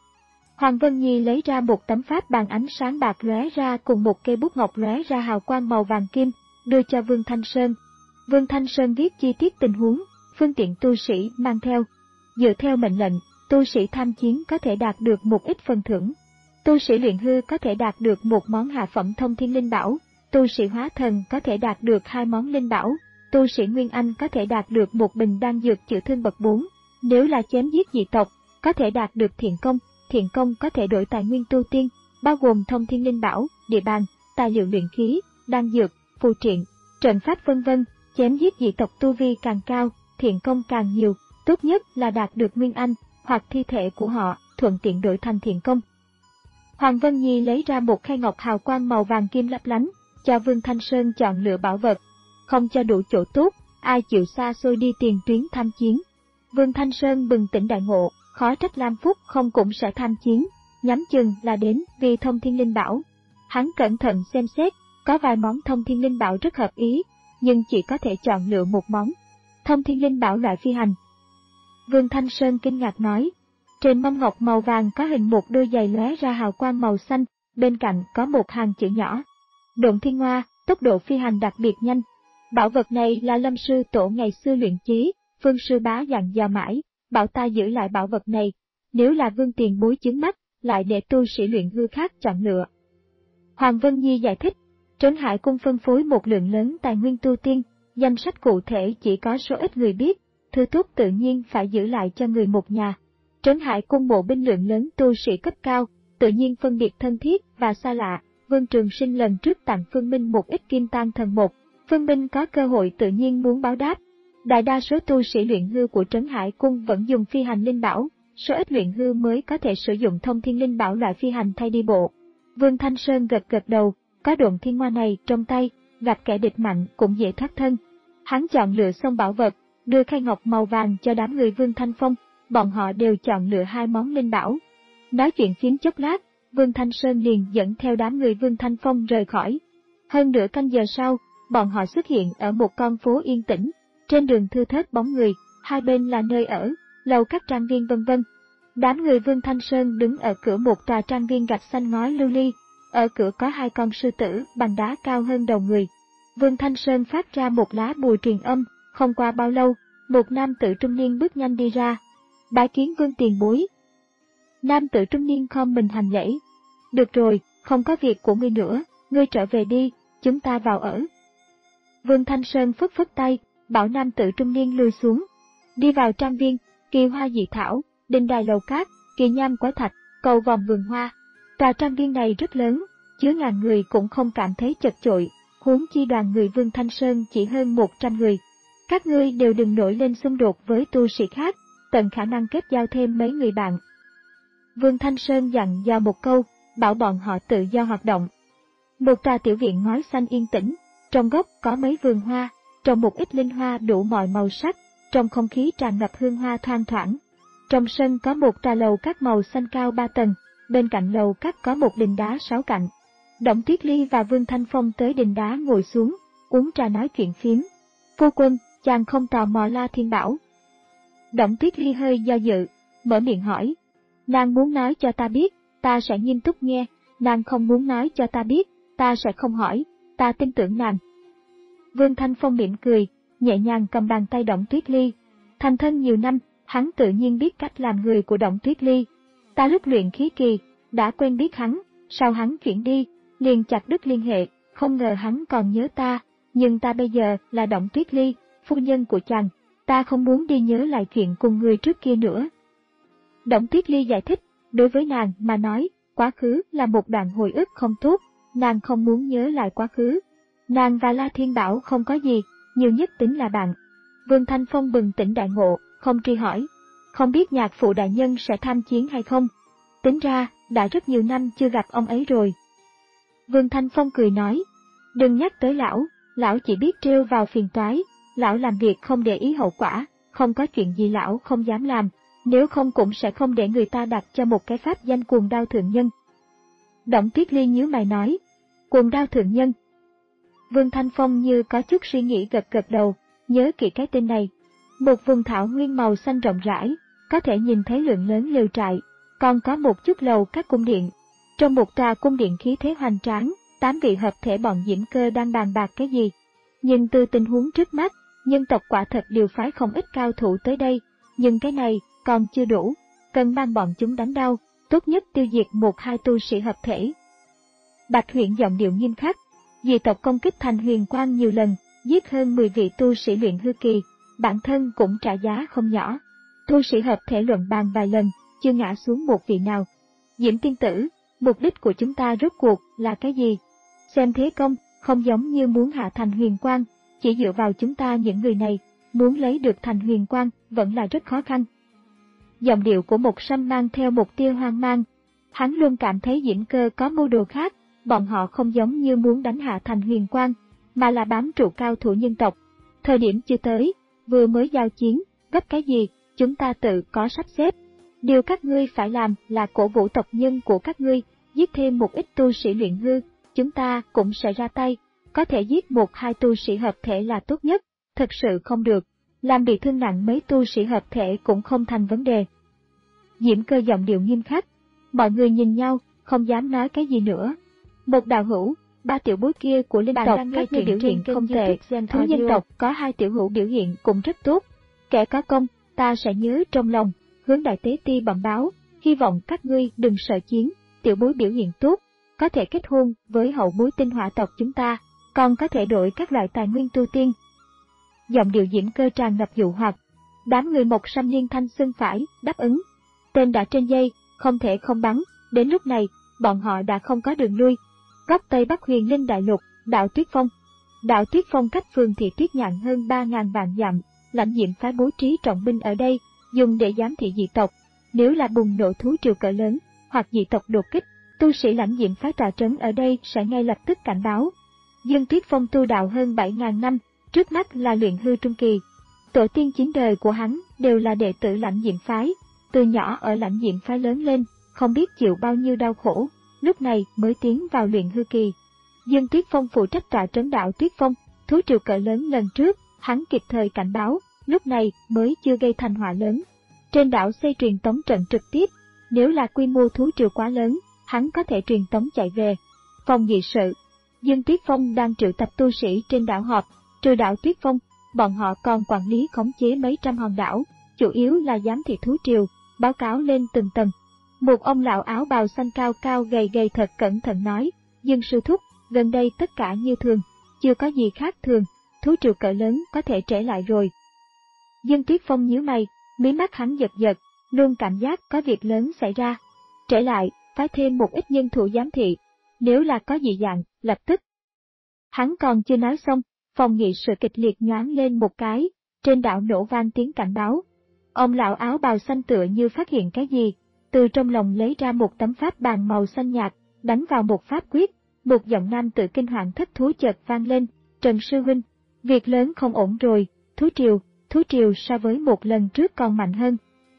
Hoàng Vân Nhi lấy ra một tấm pháp bàn ánh sáng bạc lóe ra cùng một cây bút ngọc lóe ra hào quang màu vàng kim, đưa cho Vương Thanh Sơn. Vương Thanh Sơn viết chi tiết tình huống, phương tiện tu sĩ mang theo. Dựa theo mệnh lệnh, tu sĩ tham chiến có thể đạt được một ít phần thưởng. Tu sĩ luyện hư có thể đạt được một món hạ phẩm thông thiên linh bảo, tu sĩ hóa thần có thể đạt được hai món linh bảo, tu sĩ Nguyên Anh có thể đạt được một bình đan dược chữa thương bậc bốn. Nếu là chém giết dị tộc, có thể đạt được thiện công, thiện công có thể đổi tài nguyên tu tiên, bao gồm thông thiên linh bảo, địa bàn, tài liệu luyện khí, đan dược, phù triện, trận pháp vân vân. Chém giết dị tộc tu vi càng cao, thiện công càng nhiều, tốt nhất là đạt được Nguyên Anh hoặc thi thể của họ, thuận tiện đổi thành thiện công. Hoàng Vân Nhi lấy ra một khay ngọc hào quang màu vàng kim lấp lánh, cho Vương Thanh Sơn chọn lựa bảo vật. Không cho đủ chỗ tốt, ai chịu xa xôi đi tiền tuyến tham chiến. Vương Thanh Sơn bừng tỉnh đại ngộ, khó trách Lam Phúc không cũng sẽ tham chiến, nhắm chừng là đến vì thông thiên linh bảo. Hắn cẩn thận xem xét, có vài món thông thiên linh bảo rất hợp ý, nhưng chỉ có thể chọn lựa một món. Thông thiên linh bảo loại phi hành. Vương Thanh Sơn kinh ngạc nói, Trên mâm ngọc màu vàng có hình một đôi giày lóe ra hào quang màu xanh, bên cạnh có một hàng chữ nhỏ. Độn Thiên Ngoa, tốc độ phi hành đặc biệt nhanh. Bảo vật này là Lâm sư tổ ngày xưa luyện chế, Vương sư bá dặn dò mãi, bảo ta giữ lại bảo vật này, nếu là Vương tiền bối chứng mắt, lại để tu sĩ luyện hư khác chọn lựa. Hoàng Vân Nhi giải thích, Trấn Hải Cung phân phối một lượng lớn tài nguyên tu tiên, danh sách cụ thể chỉ có số ít người biết, thứ tốt tự nhiên phải giữ lại cho người một nhà. Trấn Hải Cung bộ binh lượng lớn tu sĩ cấp cao, tự nhiên phân biệt thân thiết và xa lạ. Vương Trường Sinh lần trước tặng Phương Minh một ít kim tang thần một, Phương Minh có cơ hội tự nhiên muốn báo đáp. Đại đa số tu sĩ luyện hư của Trấn Hải Cung vẫn dùng phi hành linh bảo, số ít luyện hư mới có thể sử dụng thông thiên linh bảo loại phi hành thay đi bộ. Vương Thanh Sơn gật gật đầu, có Độn Thiên Ngoa này trong tay, gặp kẻ địch mạnh cũng dễ thoát thân. Hắn chọn lựa xong bảo vật, đưa khay ngọc màu vàng cho đám người Vương Thanh Phong, bọn họ đều chọn lựa hai món linh bảo. Nói chuyện phiếm chốc lát, Vương Thanh Sơn liền dẫn theo đám người Vương Thanh Phong rời khỏi. Hơn nửa canh giờ sau, bọn họ xuất hiện ở một con phố yên tĩnh, trên đường thưa thớt bóng người, hai bên là nơi ở, lầu các trang viên vân vân. Đám người Vương Thanh Sơn đứng ở cửa một tòa trang viên gạch xanh ngói lưu ly, ở cửa có hai con sư tử bằng đá cao hơn đầu người. Vương Thanh Sơn phát ra một lá bùa truyền âm, không qua bao lâu, một nam tử trung niên bước nhanh đi ra. Bái kiến Vương tiền bối. Nam tử trung niên khom mình hành lễ. Được rồi, không có việc của ngươi nữa, ngươi trở về đi, chúng ta vào ở. Vương Thanh Sơn phất phất tay, bảo nam tử trung niên lui xuống. Đi vào trang viên, kỳ hoa dị thảo, đình đài lầu cát, kỳ nham quả thạch, cầu vòng vườn hoa. Tòa trang viên này rất lớn, chứa ngàn người cũng không cảm thấy chật chội, huống chi đoàn người Vương Thanh Sơn chỉ hơn một trăm người. Các ngươi đều đừng nổi lên xung đột với tu sĩ khác, tận khả năng kết giao thêm mấy người bạn. Vương Thanh Sơn dặn dò một câu, bảo bọn họ tự do hoạt động. Một tòa tiểu viện ngói xanh yên tĩnh, trong góc có mấy vườn hoa, trồng một ít linh hoa đủ mọi màu sắc, trong không khí tràn ngập hương hoa thoang thoảng. Trong sân có một tòa lầu các màu xanh cao ba tầng, bên cạnh lầu các có một đình đá sáu cạnh. Đổng Tuyết Ly và Vương Thanh Phong tới đình đá ngồi xuống, uống trà nói chuyện phiếm. Phu quân, chàng không tò mò La Thiên Bảo. Đổng Tuyết Ly hơi do dự, mở miệng hỏi. Nàng muốn nói cho ta biết, ta sẽ nghiêm túc nghe, nàng không muốn nói cho ta biết, ta sẽ không hỏi, ta tin tưởng nàng. Vương Thanh Phong mỉm cười, nhẹ nhàng cầm bàn tay Đổng Tuyết Ly. Thành thân nhiều năm, hắn tự nhiên biết cách làm người của Đổng Tuyết Ly. Ta lúc luyện khí kỳ, đã quen biết hắn, sau hắn chuyển đi, liền chặt đứt liên hệ, không ngờ hắn còn nhớ ta, nhưng ta bây giờ là Đổng Tuyết Ly, phu nhân của chàng, ta không muốn đi nhớ lại chuyện cùng người trước kia nữa. Đổng Tuyết Ly giải thích, đối với nàng mà nói, quá khứ là một đoạn hồi ức không tốt, nàng không muốn nhớ lại quá khứ. Nàng và La Thiên Bảo không có gì, nhiều nhất tính là bạn. Vương Thanh Phong bừng tỉnh đại ngộ, không tri hỏi, không biết nhạc phụ đại nhân sẽ tham chiến hay không? Tính ra, đã rất nhiều năm chưa gặp ông ấy rồi. Vương Thanh Phong cười nói, đừng nhắc tới lão, lão chỉ biết trêu vào phiền toái, lão làm việc không để ý hậu quả, không có chuyện gì lão không dám làm, nếu không cũng sẽ không để người ta đặt cho một cái pháp danh Cuồng Đao Thượng Nhân. Đổng Tuyết Ly nhíu mày nói, Cuồng Đao Thượng Nhân. Vương Thanh Phong như có chút suy nghĩ gật gật đầu, nhớ kỹ cái tên này. Một vùng thảo nguyên màu xanh rộng rãi, có thể nhìn thấy lượng lớn lều trại, còn có một chút lầu các cung điện. Trong một tòa cung điện khí thế hoành tráng, tám vị hợp thể bọn Diễm Cơ đang bàn bạc cái gì. Nhưng từ tình huống trước mắt, nhân tộc quả thật điều phái không ít cao thủ tới đây, nhưng cái này còn chưa đủ, cần mang bọn chúng đánh đau, tốt nhất tiêu diệt một hai tu sĩ hợp thể. Bạch Huyện giọng điệu nghiêm khắc, dị tộc công kích thành Huyền Quang nhiều lần, giết hơn mười vị tu sĩ luyện hư kỳ, bản thân cũng trả giá không nhỏ. Tu sĩ hợp thể luận bàn vài lần, chưa ngã xuống một vị nào. Diễm tiên tử, mục đích của chúng ta rốt cuộc là cái gì? Xem thế công, không giống như muốn hạ thành Huyền Quang, chỉ dựa vào chúng ta những người này, muốn lấy được thành Huyền Quang vẫn là rất khó khăn. Giọng điệu của Một Sâm mang theo một tia hoang mang. Hắn luôn cảm thấy Diễm Cơ có mưu đồ khác, bọn họ không giống như muốn đánh hạ thành Huyền Quang, mà là bám trụ cao thủ nhân tộc. Thời điểm chưa tới, vừa mới giao chiến, gấp cái gì, chúng ta tự có sắp xếp. Điều các ngươi phải làm là cổ vũ tộc nhân của các ngươi, giết thêm một ít tu sĩ luyện hư, chúng ta cũng sẽ ra tay, có thể giết một hai tu sĩ hợp thể là tốt nhất, thật sự không được, làm bị thương nặng mấy tu sĩ hợp thể cũng không thành vấn đề. Diễm Cơ giọng điệu nghiêm khắc. Mọi người nhìn nhau, không dám nói cái gì nữa. Một đạo hữu, ba tiểu bối kia của linh tộc các ngươi biểu hiện không tệ, thú nhân tộc có hai tiểu hữu biểu hiện cũng rất tốt. Kẻ có công, ta sẽ nhớ trong lòng, hướng đại tế ti bẩm báo, hy vọng các ngươi đừng sợ chiến, tiểu bối biểu hiện tốt, có thể kết hôn với hậu bối tinh hỏa tộc chúng ta, còn có thể đổi các loại tài nguyên tu tiên. Giọng điệu Diễm Cơ tràn ngập dụ hoặc. Đám người Mộc Sâm Liên Thanh xưng phải, đáp ứng. Tên đã trên dây, không thể không bắn, đến lúc này, bọn họ đã không có đường lui. Góc Tây Bắc Huyền Linh Đại Lục, Đạo Tuyết Phong. Đạo Tuyết Phong cách Phường Thị Tuyết Nhạn hơn ba nghìn vạn dặm, lãnh diễm phái bố trí trọng binh ở đây, dùng để giám thị dị tộc. Nếu là bùng nổ thú triều cỡ lớn, hoặc dị tộc đột kích, tu sĩ lãnh diễm phái tọa trấn ở đây sẽ ngay lập tức cảnh báo. Dương Tuyết Phong tu đạo hơn bảy nghìn năm, trước mắt là luyện hư trung kỳ. Tổ tiên chín đời của hắn đều là đệ tử lãnh diễm phái, từ nhỏ ở lãnh diễm phái lớn lên, không biết chịu bao nhiêu đau khổ, lúc này mới tiến vào luyện hư kỳ. Dương Tuyết Phong phụ trách tọa trấn Đạo Tuyết Phong, thú triều cỡ lớn lần trước, hắn kịp thời cảnh báo, lúc này mới chưa gây thành họa lớn. Trên đảo xây truyền tống trận trực tiếp, nếu là quy mô thú triều quá lớn, hắn có thể truyền tống chạy về. Phòng nghị sự, Dương Tuyết Phong đang triệu tập tu sĩ trên đảo họp, trừ đảo Tuyết Phong, bọn họ còn quản lý khống chế mấy trăm hòn đảo, chủ yếu là giám thị thú triều, báo cáo lên từng tầng. Một ông lão áo bào xanh cao cao gầy gầy thật cẩn thận nói, Dương sư thúc, gần đây tất cả như thường, chưa có gì khác thường, thú triều cỡ lớn có thể trễ lại rồi. Dương Tuyết Phong nhíu mày, mí mắt hắn giật giật, luôn cảm giác có việc lớn xảy ra. Trễ lại, phái thêm một ít nhân thủ giám thị, nếu là có dị dạng, lập tức. Hắn còn chưa nói xong, phòng nghị sự kịch liệt nhoáng lên một cái, trên đảo nổ vang tiếng cảnh báo. Ông lão áo bào xanh tựa như phát hiện cái gì, từ trong lòng lấy ra một tấm pháp bàn màu xanh nhạt, đánh vào một pháp quyết, một giọng nam tự kinh hoàng thất thú chợt vang lên, Trần sư huynh, việc lớn không ổn rồi, thú triều, thú triều so với một lần trước còn mạnh hơn.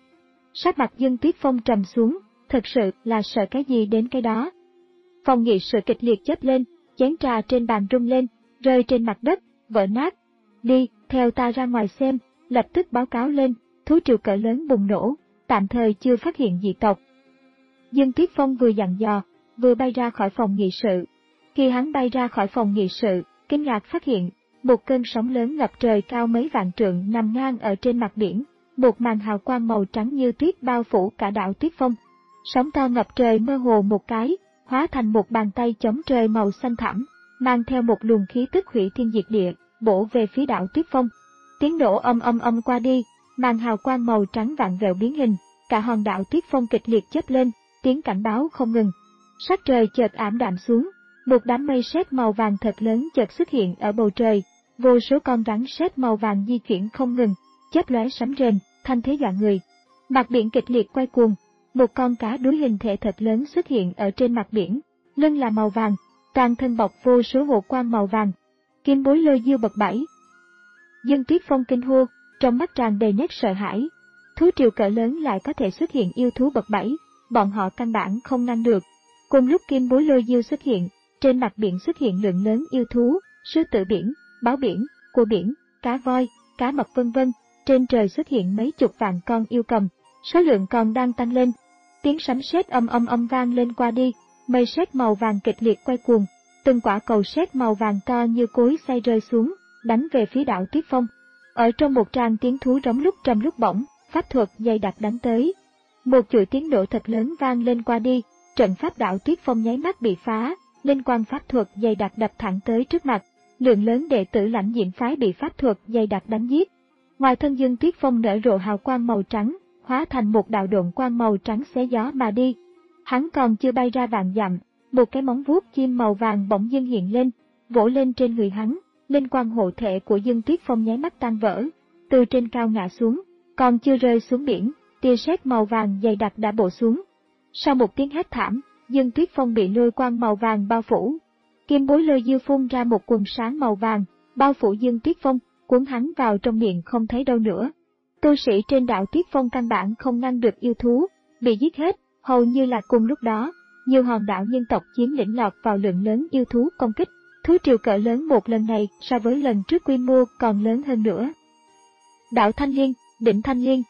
Sắc mặt Dương Tuyết Phong trầm xuống, thật sự là sợ cái gì đến cái đó. Phòng nghị sự kịch liệt chớp lên, chén trà trên bàn rung lên, rơi trên mặt đất, vỡ nát. Đi, theo ta ra ngoài xem, lập tức báo cáo lên, thú triều cỡ lớn bùng nổ, tạm thời chưa phát hiện dị tộc. Dương Tuyết Phong vừa dặn dò, vừa bay ra khỏi phòng nghị sự. Khi hắn bay ra khỏi phòng nghị sự, kinh ngạc phát hiện, một cơn sóng lớn ngập trời cao mấy vạn trượng nằm ngang ở trên mặt biển, một màn hào quang màu trắng như tuyết bao phủ cả đảo Tuyết Phong. Sóng to ngập trời mơ hồ một cái, hóa thành một bàn tay chống trời màu xanh thẳm, mang theo một luồng khí tức hủy thiên diệt địa, bổ về phía đảo Tuyết Phong. Tiếng nổ âm âm âm qua đi, màn hào quang màu trắng vạn vẹo biến hình, cả hòn đảo Tuyết Phong kịch liệt chớp lên, tiếng cảnh báo không ngừng. Sắc trời chợt ảm đạm xuống, một đám mây sét màu vàng thật lớn chợt xuất hiện ở bầu trời, vô số con rắn sét màu vàng di chuyển không ngừng, chớp lóe sấm rền, thanh thế dọa người. Mặt biển kịch liệt quay cuồng, một con cá đuối hình thể thật lớn xuất hiện ở trên mặt biển, lưng là màu vàng, toàn thân bọc vô số hộ quang màu vàng. Kim bối lôi diêu bậc bảy. Dương Tuyết Phong kinh hô, trong mắt tràn đầy nét sợ hãi. Thú triều cỡ lớn lại có thể xuất hiện yêu thú bậc bảy, bọn họ căn bản không ngăn được. Cùng lúc kim bối lôi diêu xuất hiện, trên mặt biển xuất hiện lượng lớn yêu thú, sư tử biển, báo biển, cua biển, cá voi, cá mập vân vân. Trên trời xuất hiện mấy chục vạn con yêu cầm, số lượng còn đang tăng lên. Tiếng sấm sét âm âm âm vang lên qua đi, mây sét màu vàng kịch liệt quay cuồng, từng quả cầu sét màu vàng to như cối xay rơi xuống, đánh về phía đảo Tuyết Phong. Ở trong một tràng tiếng thú rống lúc trầm lúc bổng, pháp thuật dày đặc đánh tới. Một chuỗi tiếng nổ thật lớn vang lên qua đi, trận pháp đảo Tuyết Phong nháy mắt bị phá, linh quang pháp thuật dày đặc đập thẳng tới trước mặt, lượng lớn đệ tử lãnh diễm phái bị pháp thuật dày đặc đánh giết. Ngoài thân Dương Tuyết Phong nở rộ hào quang màu trắng, hóa thành một đạo độn quang màu trắng xé gió mà đi. Hắn còn chưa bay ra vạn dặm, một cái móng vuốt chim màu vàng bỗng dưng hiện lên, vỗ lên trên người hắn, linh quang hộ thể của Dương Tuyết Phong nháy mắt tan vỡ, từ trên cao ngã xuống, còn chưa rơi xuống biển, tia sét màu vàng dày đặc đã bổ xuống. Sau một tiếng hét thảm, Dương Tuyết Phong bị lôi quang màu vàng bao phủ. Kim bối lôi diêu phun ra một quần sáng màu vàng, bao phủ Dương Tuyết Phong, cuốn hắn vào trong miệng không thấy đâu nữa. Tu sĩ trên đảo Tuyết Phong căn bản không ngăn được yêu thú, bị giết hết, hầu như là cùng lúc đó, nhiều hòn đảo nhân tộc chiếm lĩnh lọt vào lượng lớn yêu thú công kích. Thú triều cỡ lớn một lần này so với lần trước quy mô còn lớn hơn nữa. Đảo Thanh Liên, đỉnh Thanh Liên.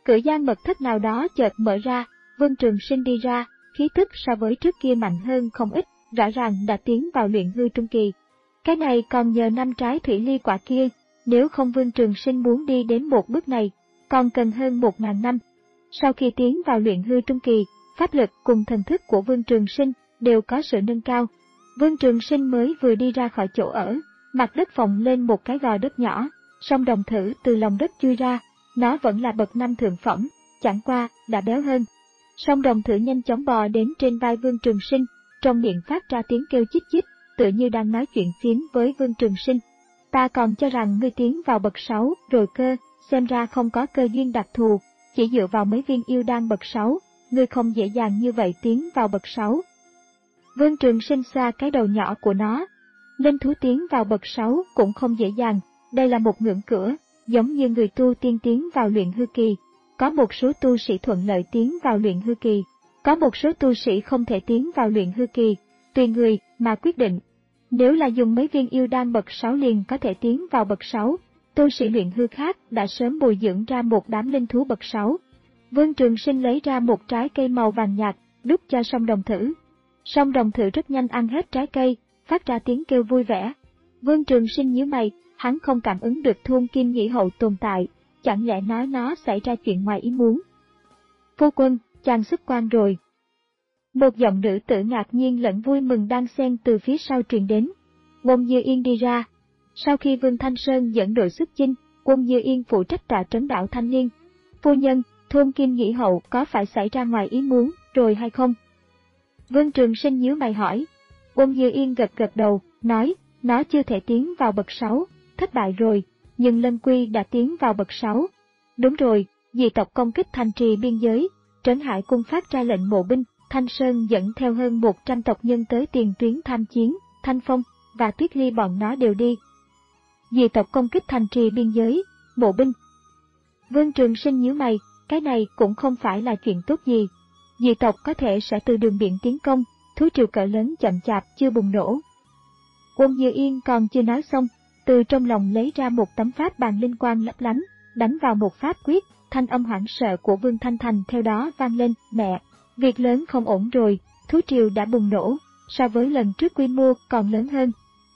Cửa gian mật thất nào đó chợt mở ra, Vương Trường Sinh đi ra, khí tức so với trước kia mạnh hơn không ít, rõ ràng đã tiến vào luyện hư trung kỳ. Cái này còn nhờ năm trái thủy ly quả kia, nếu không Vương Trường Sinh muốn đi đến một bước này, còn cần hơn một ngàn năm. Sau khi tiến vào luyện hư trung kỳ, pháp lực cùng thần thức của Vương Trường Sinh đều có sự nâng cao. Vương Trường Sinh mới vừa đi ra khỏi chỗ ở, mặt đất phồng lên một cái gò đất nhỏ, song đồng thử từ lòng đất chui ra, nó vẫn là bậc năm thượng phẩm, chẳng qua đã béo hơn. Song đồng thử nhanh chóng bò đến trên vai Vương Trường Sinh, trong miệng phát ra tiếng kêu chích chích, tựa như đang nói chuyện phiếm với Vương Trường Sinh. Ta còn cho rằng ngươi tiến vào bậc sáu rồi cơ, xem ra không có cơ duyên đặc thù, chỉ dựa vào mấy viên yêu đan bậc sáu, ngươi không dễ dàng như vậy tiến vào bậc sáu. Vương Trường Sinh xoa cái đầu nhỏ của nó. Linh thú tiến vào bậc sáu cũng không dễ dàng, đây là một ngưỡng cửa, giống như người tu tiên tiến vào luyện hư kỳ. Có một số tu sĩ thuận lợi tiến vào luyện hư kỳ, có một số tu sĩ không thể tiến vào luyện hư kỳ, tùy người mà quyết định. Nếu là dùng mấy viên yêu đan bậc sáu liền có thể tiến vào bậc sáu, tu sĩ luyện hư khác đã sớm bồi dưỡng ra một đám linh thú bậc sáu. Vương Trường Sinh lấy ra một trái cây màu vàng nhạt, đút cho song đồng thử. Song đồng thử rất nhanh ăn hết trái cây, phát ra tiếng kêu vui vẻ. Vương Trường Sinh nhíu mày, hắn không cảm ứng được thôn kim nhĩ hậu tồn tại, chẳng lẽ nói nó xảy ra chuyện ngoài ý muốn. Phu quân, chàng xuất quan rồi. Một giọng nữ tử ngạc nhiên lẫn vui mừng đang xen từ phía sau truyền đến. Quân Như Yên đi ra. Sau khi Vương Thanh Sơn dẫn đội xuất chinh, Quân Như Yên phụ trách tọa trấn đảo Thanh Liên. Phu nhân, thôn kim nhĩ hậu có phải xảy ra ngoài ý muốn rồi hay không? Vương Trường Sinh nhíu mày hỏi. Quân Như Yên gật gật đầu, nói, nó chưa thể tiến vào bậc sáu, thất bại rồi, nhưng Lân Quy đã tiến vào bậc sáu. Đúng rồi, dị tộc công kích thành trì biên giới, Trấn Hải cung phát ra lệnh mộ binh, Thanh Sơn dẫn theo hơn một trăm tộc nhân tới tiền tuyến tham chiến, Thanh Phong và Tuyết Ly bọn nó đều đi. Dị tộc công kích thành trì biên giới, mộ binh. Vương Trường Sinh nhíu mày, cái này cũng không phải là chuyện tốt gì. Dị tộc có thể sẽ từ đường biển tiến công, thú triều cỡ lớn chậm chạp chưa bùng nổ. Quân Như Yên còn chưa nói xong, từ trong lòng lấy ra một tấm pháp bàn linh quang lấp lánh, đánh vào một pháp quyết, thanh âm hoảng sợ của Vương Thanh Thành theo đó vang lên, mẹ, việc lớn không ổn rồi, thú triều đã bùng nổ, so với lần trước quy mô còn lớn hơn.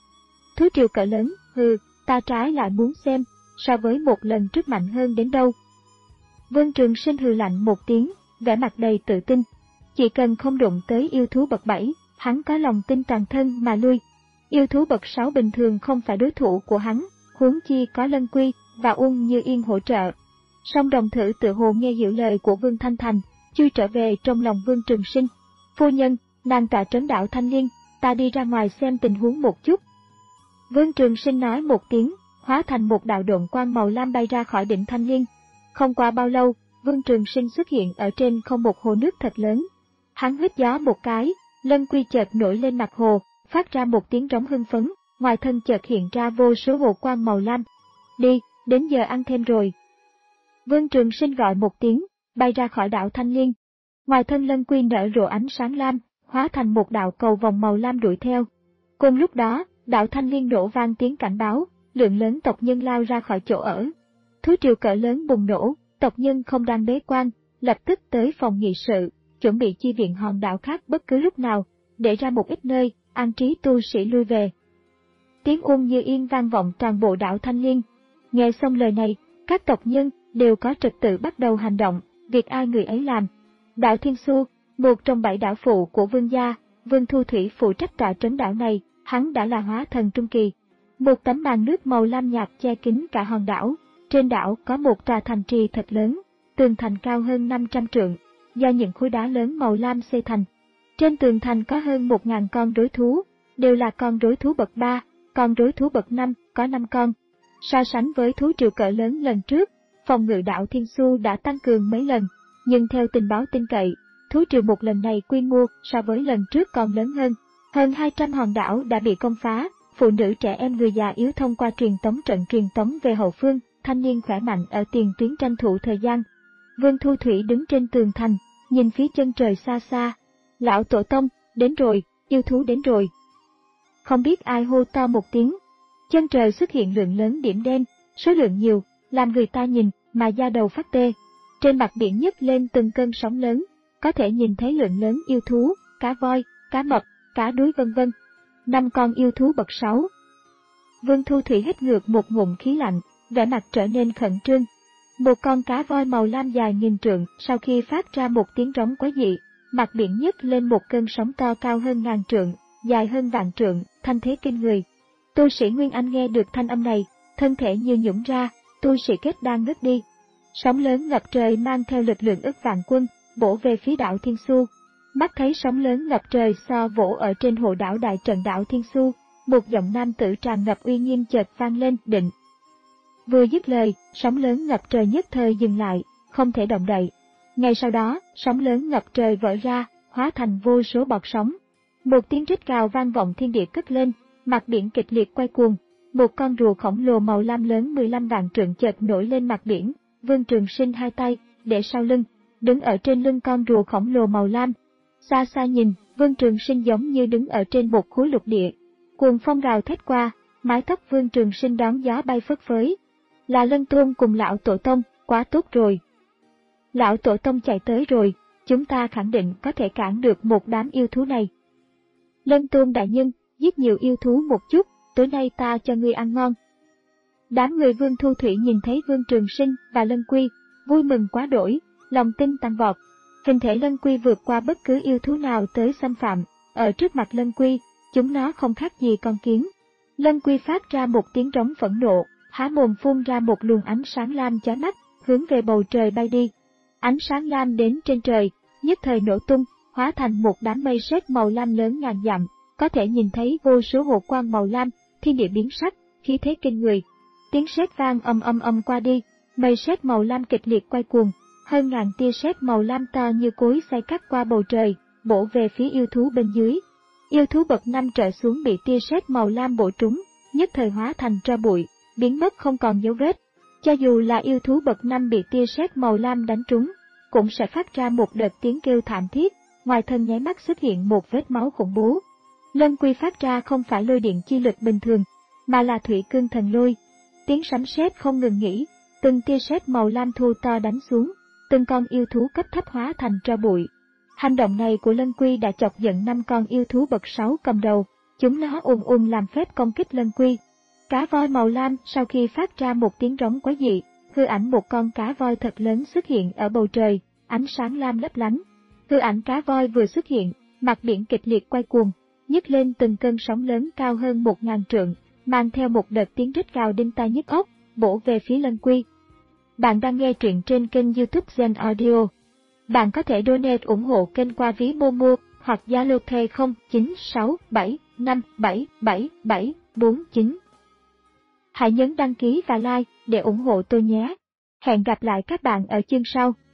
Thú triều cỡ lớn, hừ, ta trái lại muốn xem, so với một lần trước mạnh hơn đến đâu. Vương Trường Sinh hừ lạnh một tiếng, vẻ mặt đầy tự tin. Chỉ cần không đụng tới yêu thú bậc bảy, hắn có lòng tin toàn thân mà lui. Yêu thú bậc sáu bình thường không phải đối thủ của hắn, huống chi có Lân Quy và Uông Như Yên hỗ trợ. Song đồng thử tự hồ nghe hiểu lời của Vương Thanh Thành, chui trở về trong lòng Vương Trường Sinh. Phu nhân, nàng tọa trấn đảo Thanh Liên, ta đi ra ngoài xem tình huống một chút. Vương Trường Sinh nói một tiếng, hóa thành một đạo độn quang màu lam bay ra khỏi đỉnh Thanh Liên. Không qua bao lâu, Vương Trường Sinh xuất hiện ở trên không một hồ nước thật lớn. Hắn hít gió một cái, Lân Quy chợt nổi lên mặt hồ, phát ra một tiếng rống hưng phấn, ngoài thân chợt hiện ra vô số hồ quang màu lam. Đi, đến giờ ăn thêm rồi. Vương Trường Sinh gọi một tiếng, bay ra khỏi đảo Thanh Liên. Ngoài thân Lân Quy nở rộ ánh sáng lam, hóa thành một đạo cầu vòng màu lam đuổi theo. Cùng lúc đó, đảo Thanh Liên nổ vang tiếng cảnh báo, lượng lớn tộc nhân lao ra khỏi chỗ ở. Thú triều cỡ lớn bùng nổ, tộc nhân không đang bế quan, lập tức tới phòng nghị sự, chuẩn bị chi viện hòn đảo khác bất cứ lúc nào, để ra một ít nơi, an trí tu sĩ lui về. Tiếng Uông Như Yên vang vọng toàn bộ đảo Thanh Liên. Nghe xong lời này, các tộc nhân đều có trật tự bắt đầu hành động, việc ai người ấy làm. Đảo Thiên Xu, một trong bảy đảo phụ của Vương gia, Vương Thu Thủy phụ trách tọa trấn đảo này, hắn đã là hóa thần trung kỳ. Một tấm màn nước màu lam nhạt che kín cả hòn đảo. Trên đảo có một tòa thành trì thật lớn, tường thành cao hơn năm trăm trượng, do những khối đá lớn màu lam xây thành. Trên tường thành có hơn một nghìn con rối thú, đều là con rối thú bậc ba, con rối thú bậc năm có năm con. So sánh với thú triều cỡ lớn lần trước, phòng ngự đảo Thiên Xu đã tăng cường mấy lần, nhưng theo tình báo tin cậy, thú triều một lần này quy mô so với lần trước còn lớn hơn. Hơn hai trăm hòn đảo đã bị công phá, phụ nữ trẻ em người già yếu thông qua truyền tống trận truyền tống về hậu phương, thanh niên khỏe mạnh ở tiền tuyến tranh thủ thời gian. Vương Thu Thủy đứng trên tường thành, nhìn phía chân trời xa xa. Lão tổ tông, đến rồi, yêu thú đến rồi. Không biết ai hô to một tiếng. Chân trời xuất hiện lượng lớn điểm đen, số lượng nhiều, làm người ta nhìn mà da đầu phát tê. Trên mặt biển nhấc lên từng cơn sóng lớn, có thể nhìn thấy lượng lớn yêu thú, cá voi, cá mập, cá đuối vân vân. Năm con yêu thú bậc sáu. Vương Thu Thủy hít ngược một ngụm khí lạnh, vẻ mặt trở nên khẩn trương. Một con cá voi màu lam dài nghìn trượng, sau khi phát ra một tiếng rống quái dị, mặt biển nhấc lên một cơn sóng to cao hơn ngàn trượng, dài hơn vạn trượng, thanh thế kinh người. Tu sĩ Nguyên Anh nghe được thanh âm này, thân thể như nhũn ra, tu sĩ kết đang ngất đi. Sóng lớn ngập trời mang theo lực lượng ức vạn quân, bổ về phía đảo Thiên Xu. Mắt thấy sóng lớn ngập trời so vỗ ở trên hồ đảo đại trận đảo Thiên Xu, một giọng nam tử tràn ngập uy nghiêm chợt vang lên, định. Vừa dứt lời, sóng lớn ngập trời nhất thời dừng lại, không thể động đậy. Ngay sau đó, sóng lớn ngập trời vỡ ra, hóa thành vô số bọt sóng. Một tiếng rít gào vang vọng thiên địa cất lên, mặt biển kịch liệt quay cuồng. Một con rùa khổng lồ màu lam lớn mười lăm vạn trượng chợt nổi lên mặt biển. Vương Trường Sinh hai tay để sau lưng, đứng ở trên lưng con rùa khổng lồ màu lam. Xa xa nhìn, Vương Trường Sinh giống như đứng ở trên một khối lục địa. Cuồng phong gào thét qua, mái tóc Vương Trường Sinh đón gió bay phất phới. Là Lân Tôn cùng lão tổ tông, quá tốt rồi. Lão tổ tông chạy tới rồi, chúng ta khẳng định có thể cản được một đám yêu thú này. Lân Tôn đại nhân, giết nhiều yêu thú một chút, tối nay ta cho ngươi ăn ngon. Đám người Vương Thu Thủy nhìn thấy Vương Trường Sinh và Lân Quy, vui mừng quá đổi, lòng tin tăng vọt. Hình thể Lân Quy vượt qua bất cứ yêu thú nào tới xâm phạm, ở trước mặt Lân Quy, chúng nó không khác gì con kiến. Lân Quy phát ra một tiếng rống phẫn nộ, há mồm phun ra một luồng ánh sáng lam chói mắt, hướng về bầu trời bay đi. Ánh sáng lam đến trên trời, nhất thời nổ tung, hóa thành một đám mây sét màu lam lớn ngàn dặm, có thể nhìn thấy vô số hồ quang màu lam, thiên địa biến sắc, khí thế kinh người. Tiếng sét vang âm âm âm qua đi, mây sét màu lam kịch liệt quay cuồng, hơn ngàn tia sét màu lam to như cối xay cắt qua bầu trời, bổ về phía yêu thú bên dưới. Yêu thú bậc năm trở xuống bị tia sét màu lam bổ trúng, nhất thời hóa thành tro bụi, biến mất không còn dấu vết. Cho dù là yêu thú bậc năm bị tia sét màu lam đánh trúng, cũng sẽ phát ra một đợt tiếng kêu thảm thiết, ngoài thân nháy mắt xuất hiện một vết máu khủng bố. Lân Quy phát ra không phải lôi điện chi lực bình thường, mà là thủy cương thần lôi. Tiếng sấm sét không ngừng nghỉ, từng tia sét màu lam thu to đánh xuống, từng con yêu thú cấp thấp hóa thành tro bụi. Hành động này của Lân Quy đã chọc giận năm con yêu thú bậc sáu cầm đầu, chúng nó ùn ùn làm phép công kích Lân Quy. Cá voi màu lam sau khi phát ra một tiếng rống quái dị, hư ảnh một con cá voi thật lớn xuất hiện ở bầu trời, ánh sáng lam lấp lánh. Hư ảnh cá voi vừa xuất hiện, mặt biển kịch liệt quay cuồng, nhấc lên từng cơn sóng lớn cao hơn một ngàn trượng, mang theo một đợt tiếng rít gào đinh tai nhức óc, bổ về phía Lân Quy. Bạn đang nghe truyện trên kênh YouTube Zen Audio. Bạn có thể donate ủng hộ kênh qua ví Momo hoặc Zalo Pay không chín sáu bảy năm bảy bảy bảy bốn chín. Hãy nhấn đăng ký và like để ủng hộ tôi nhé. Hẹn gặp lại các bạn ở chương sau.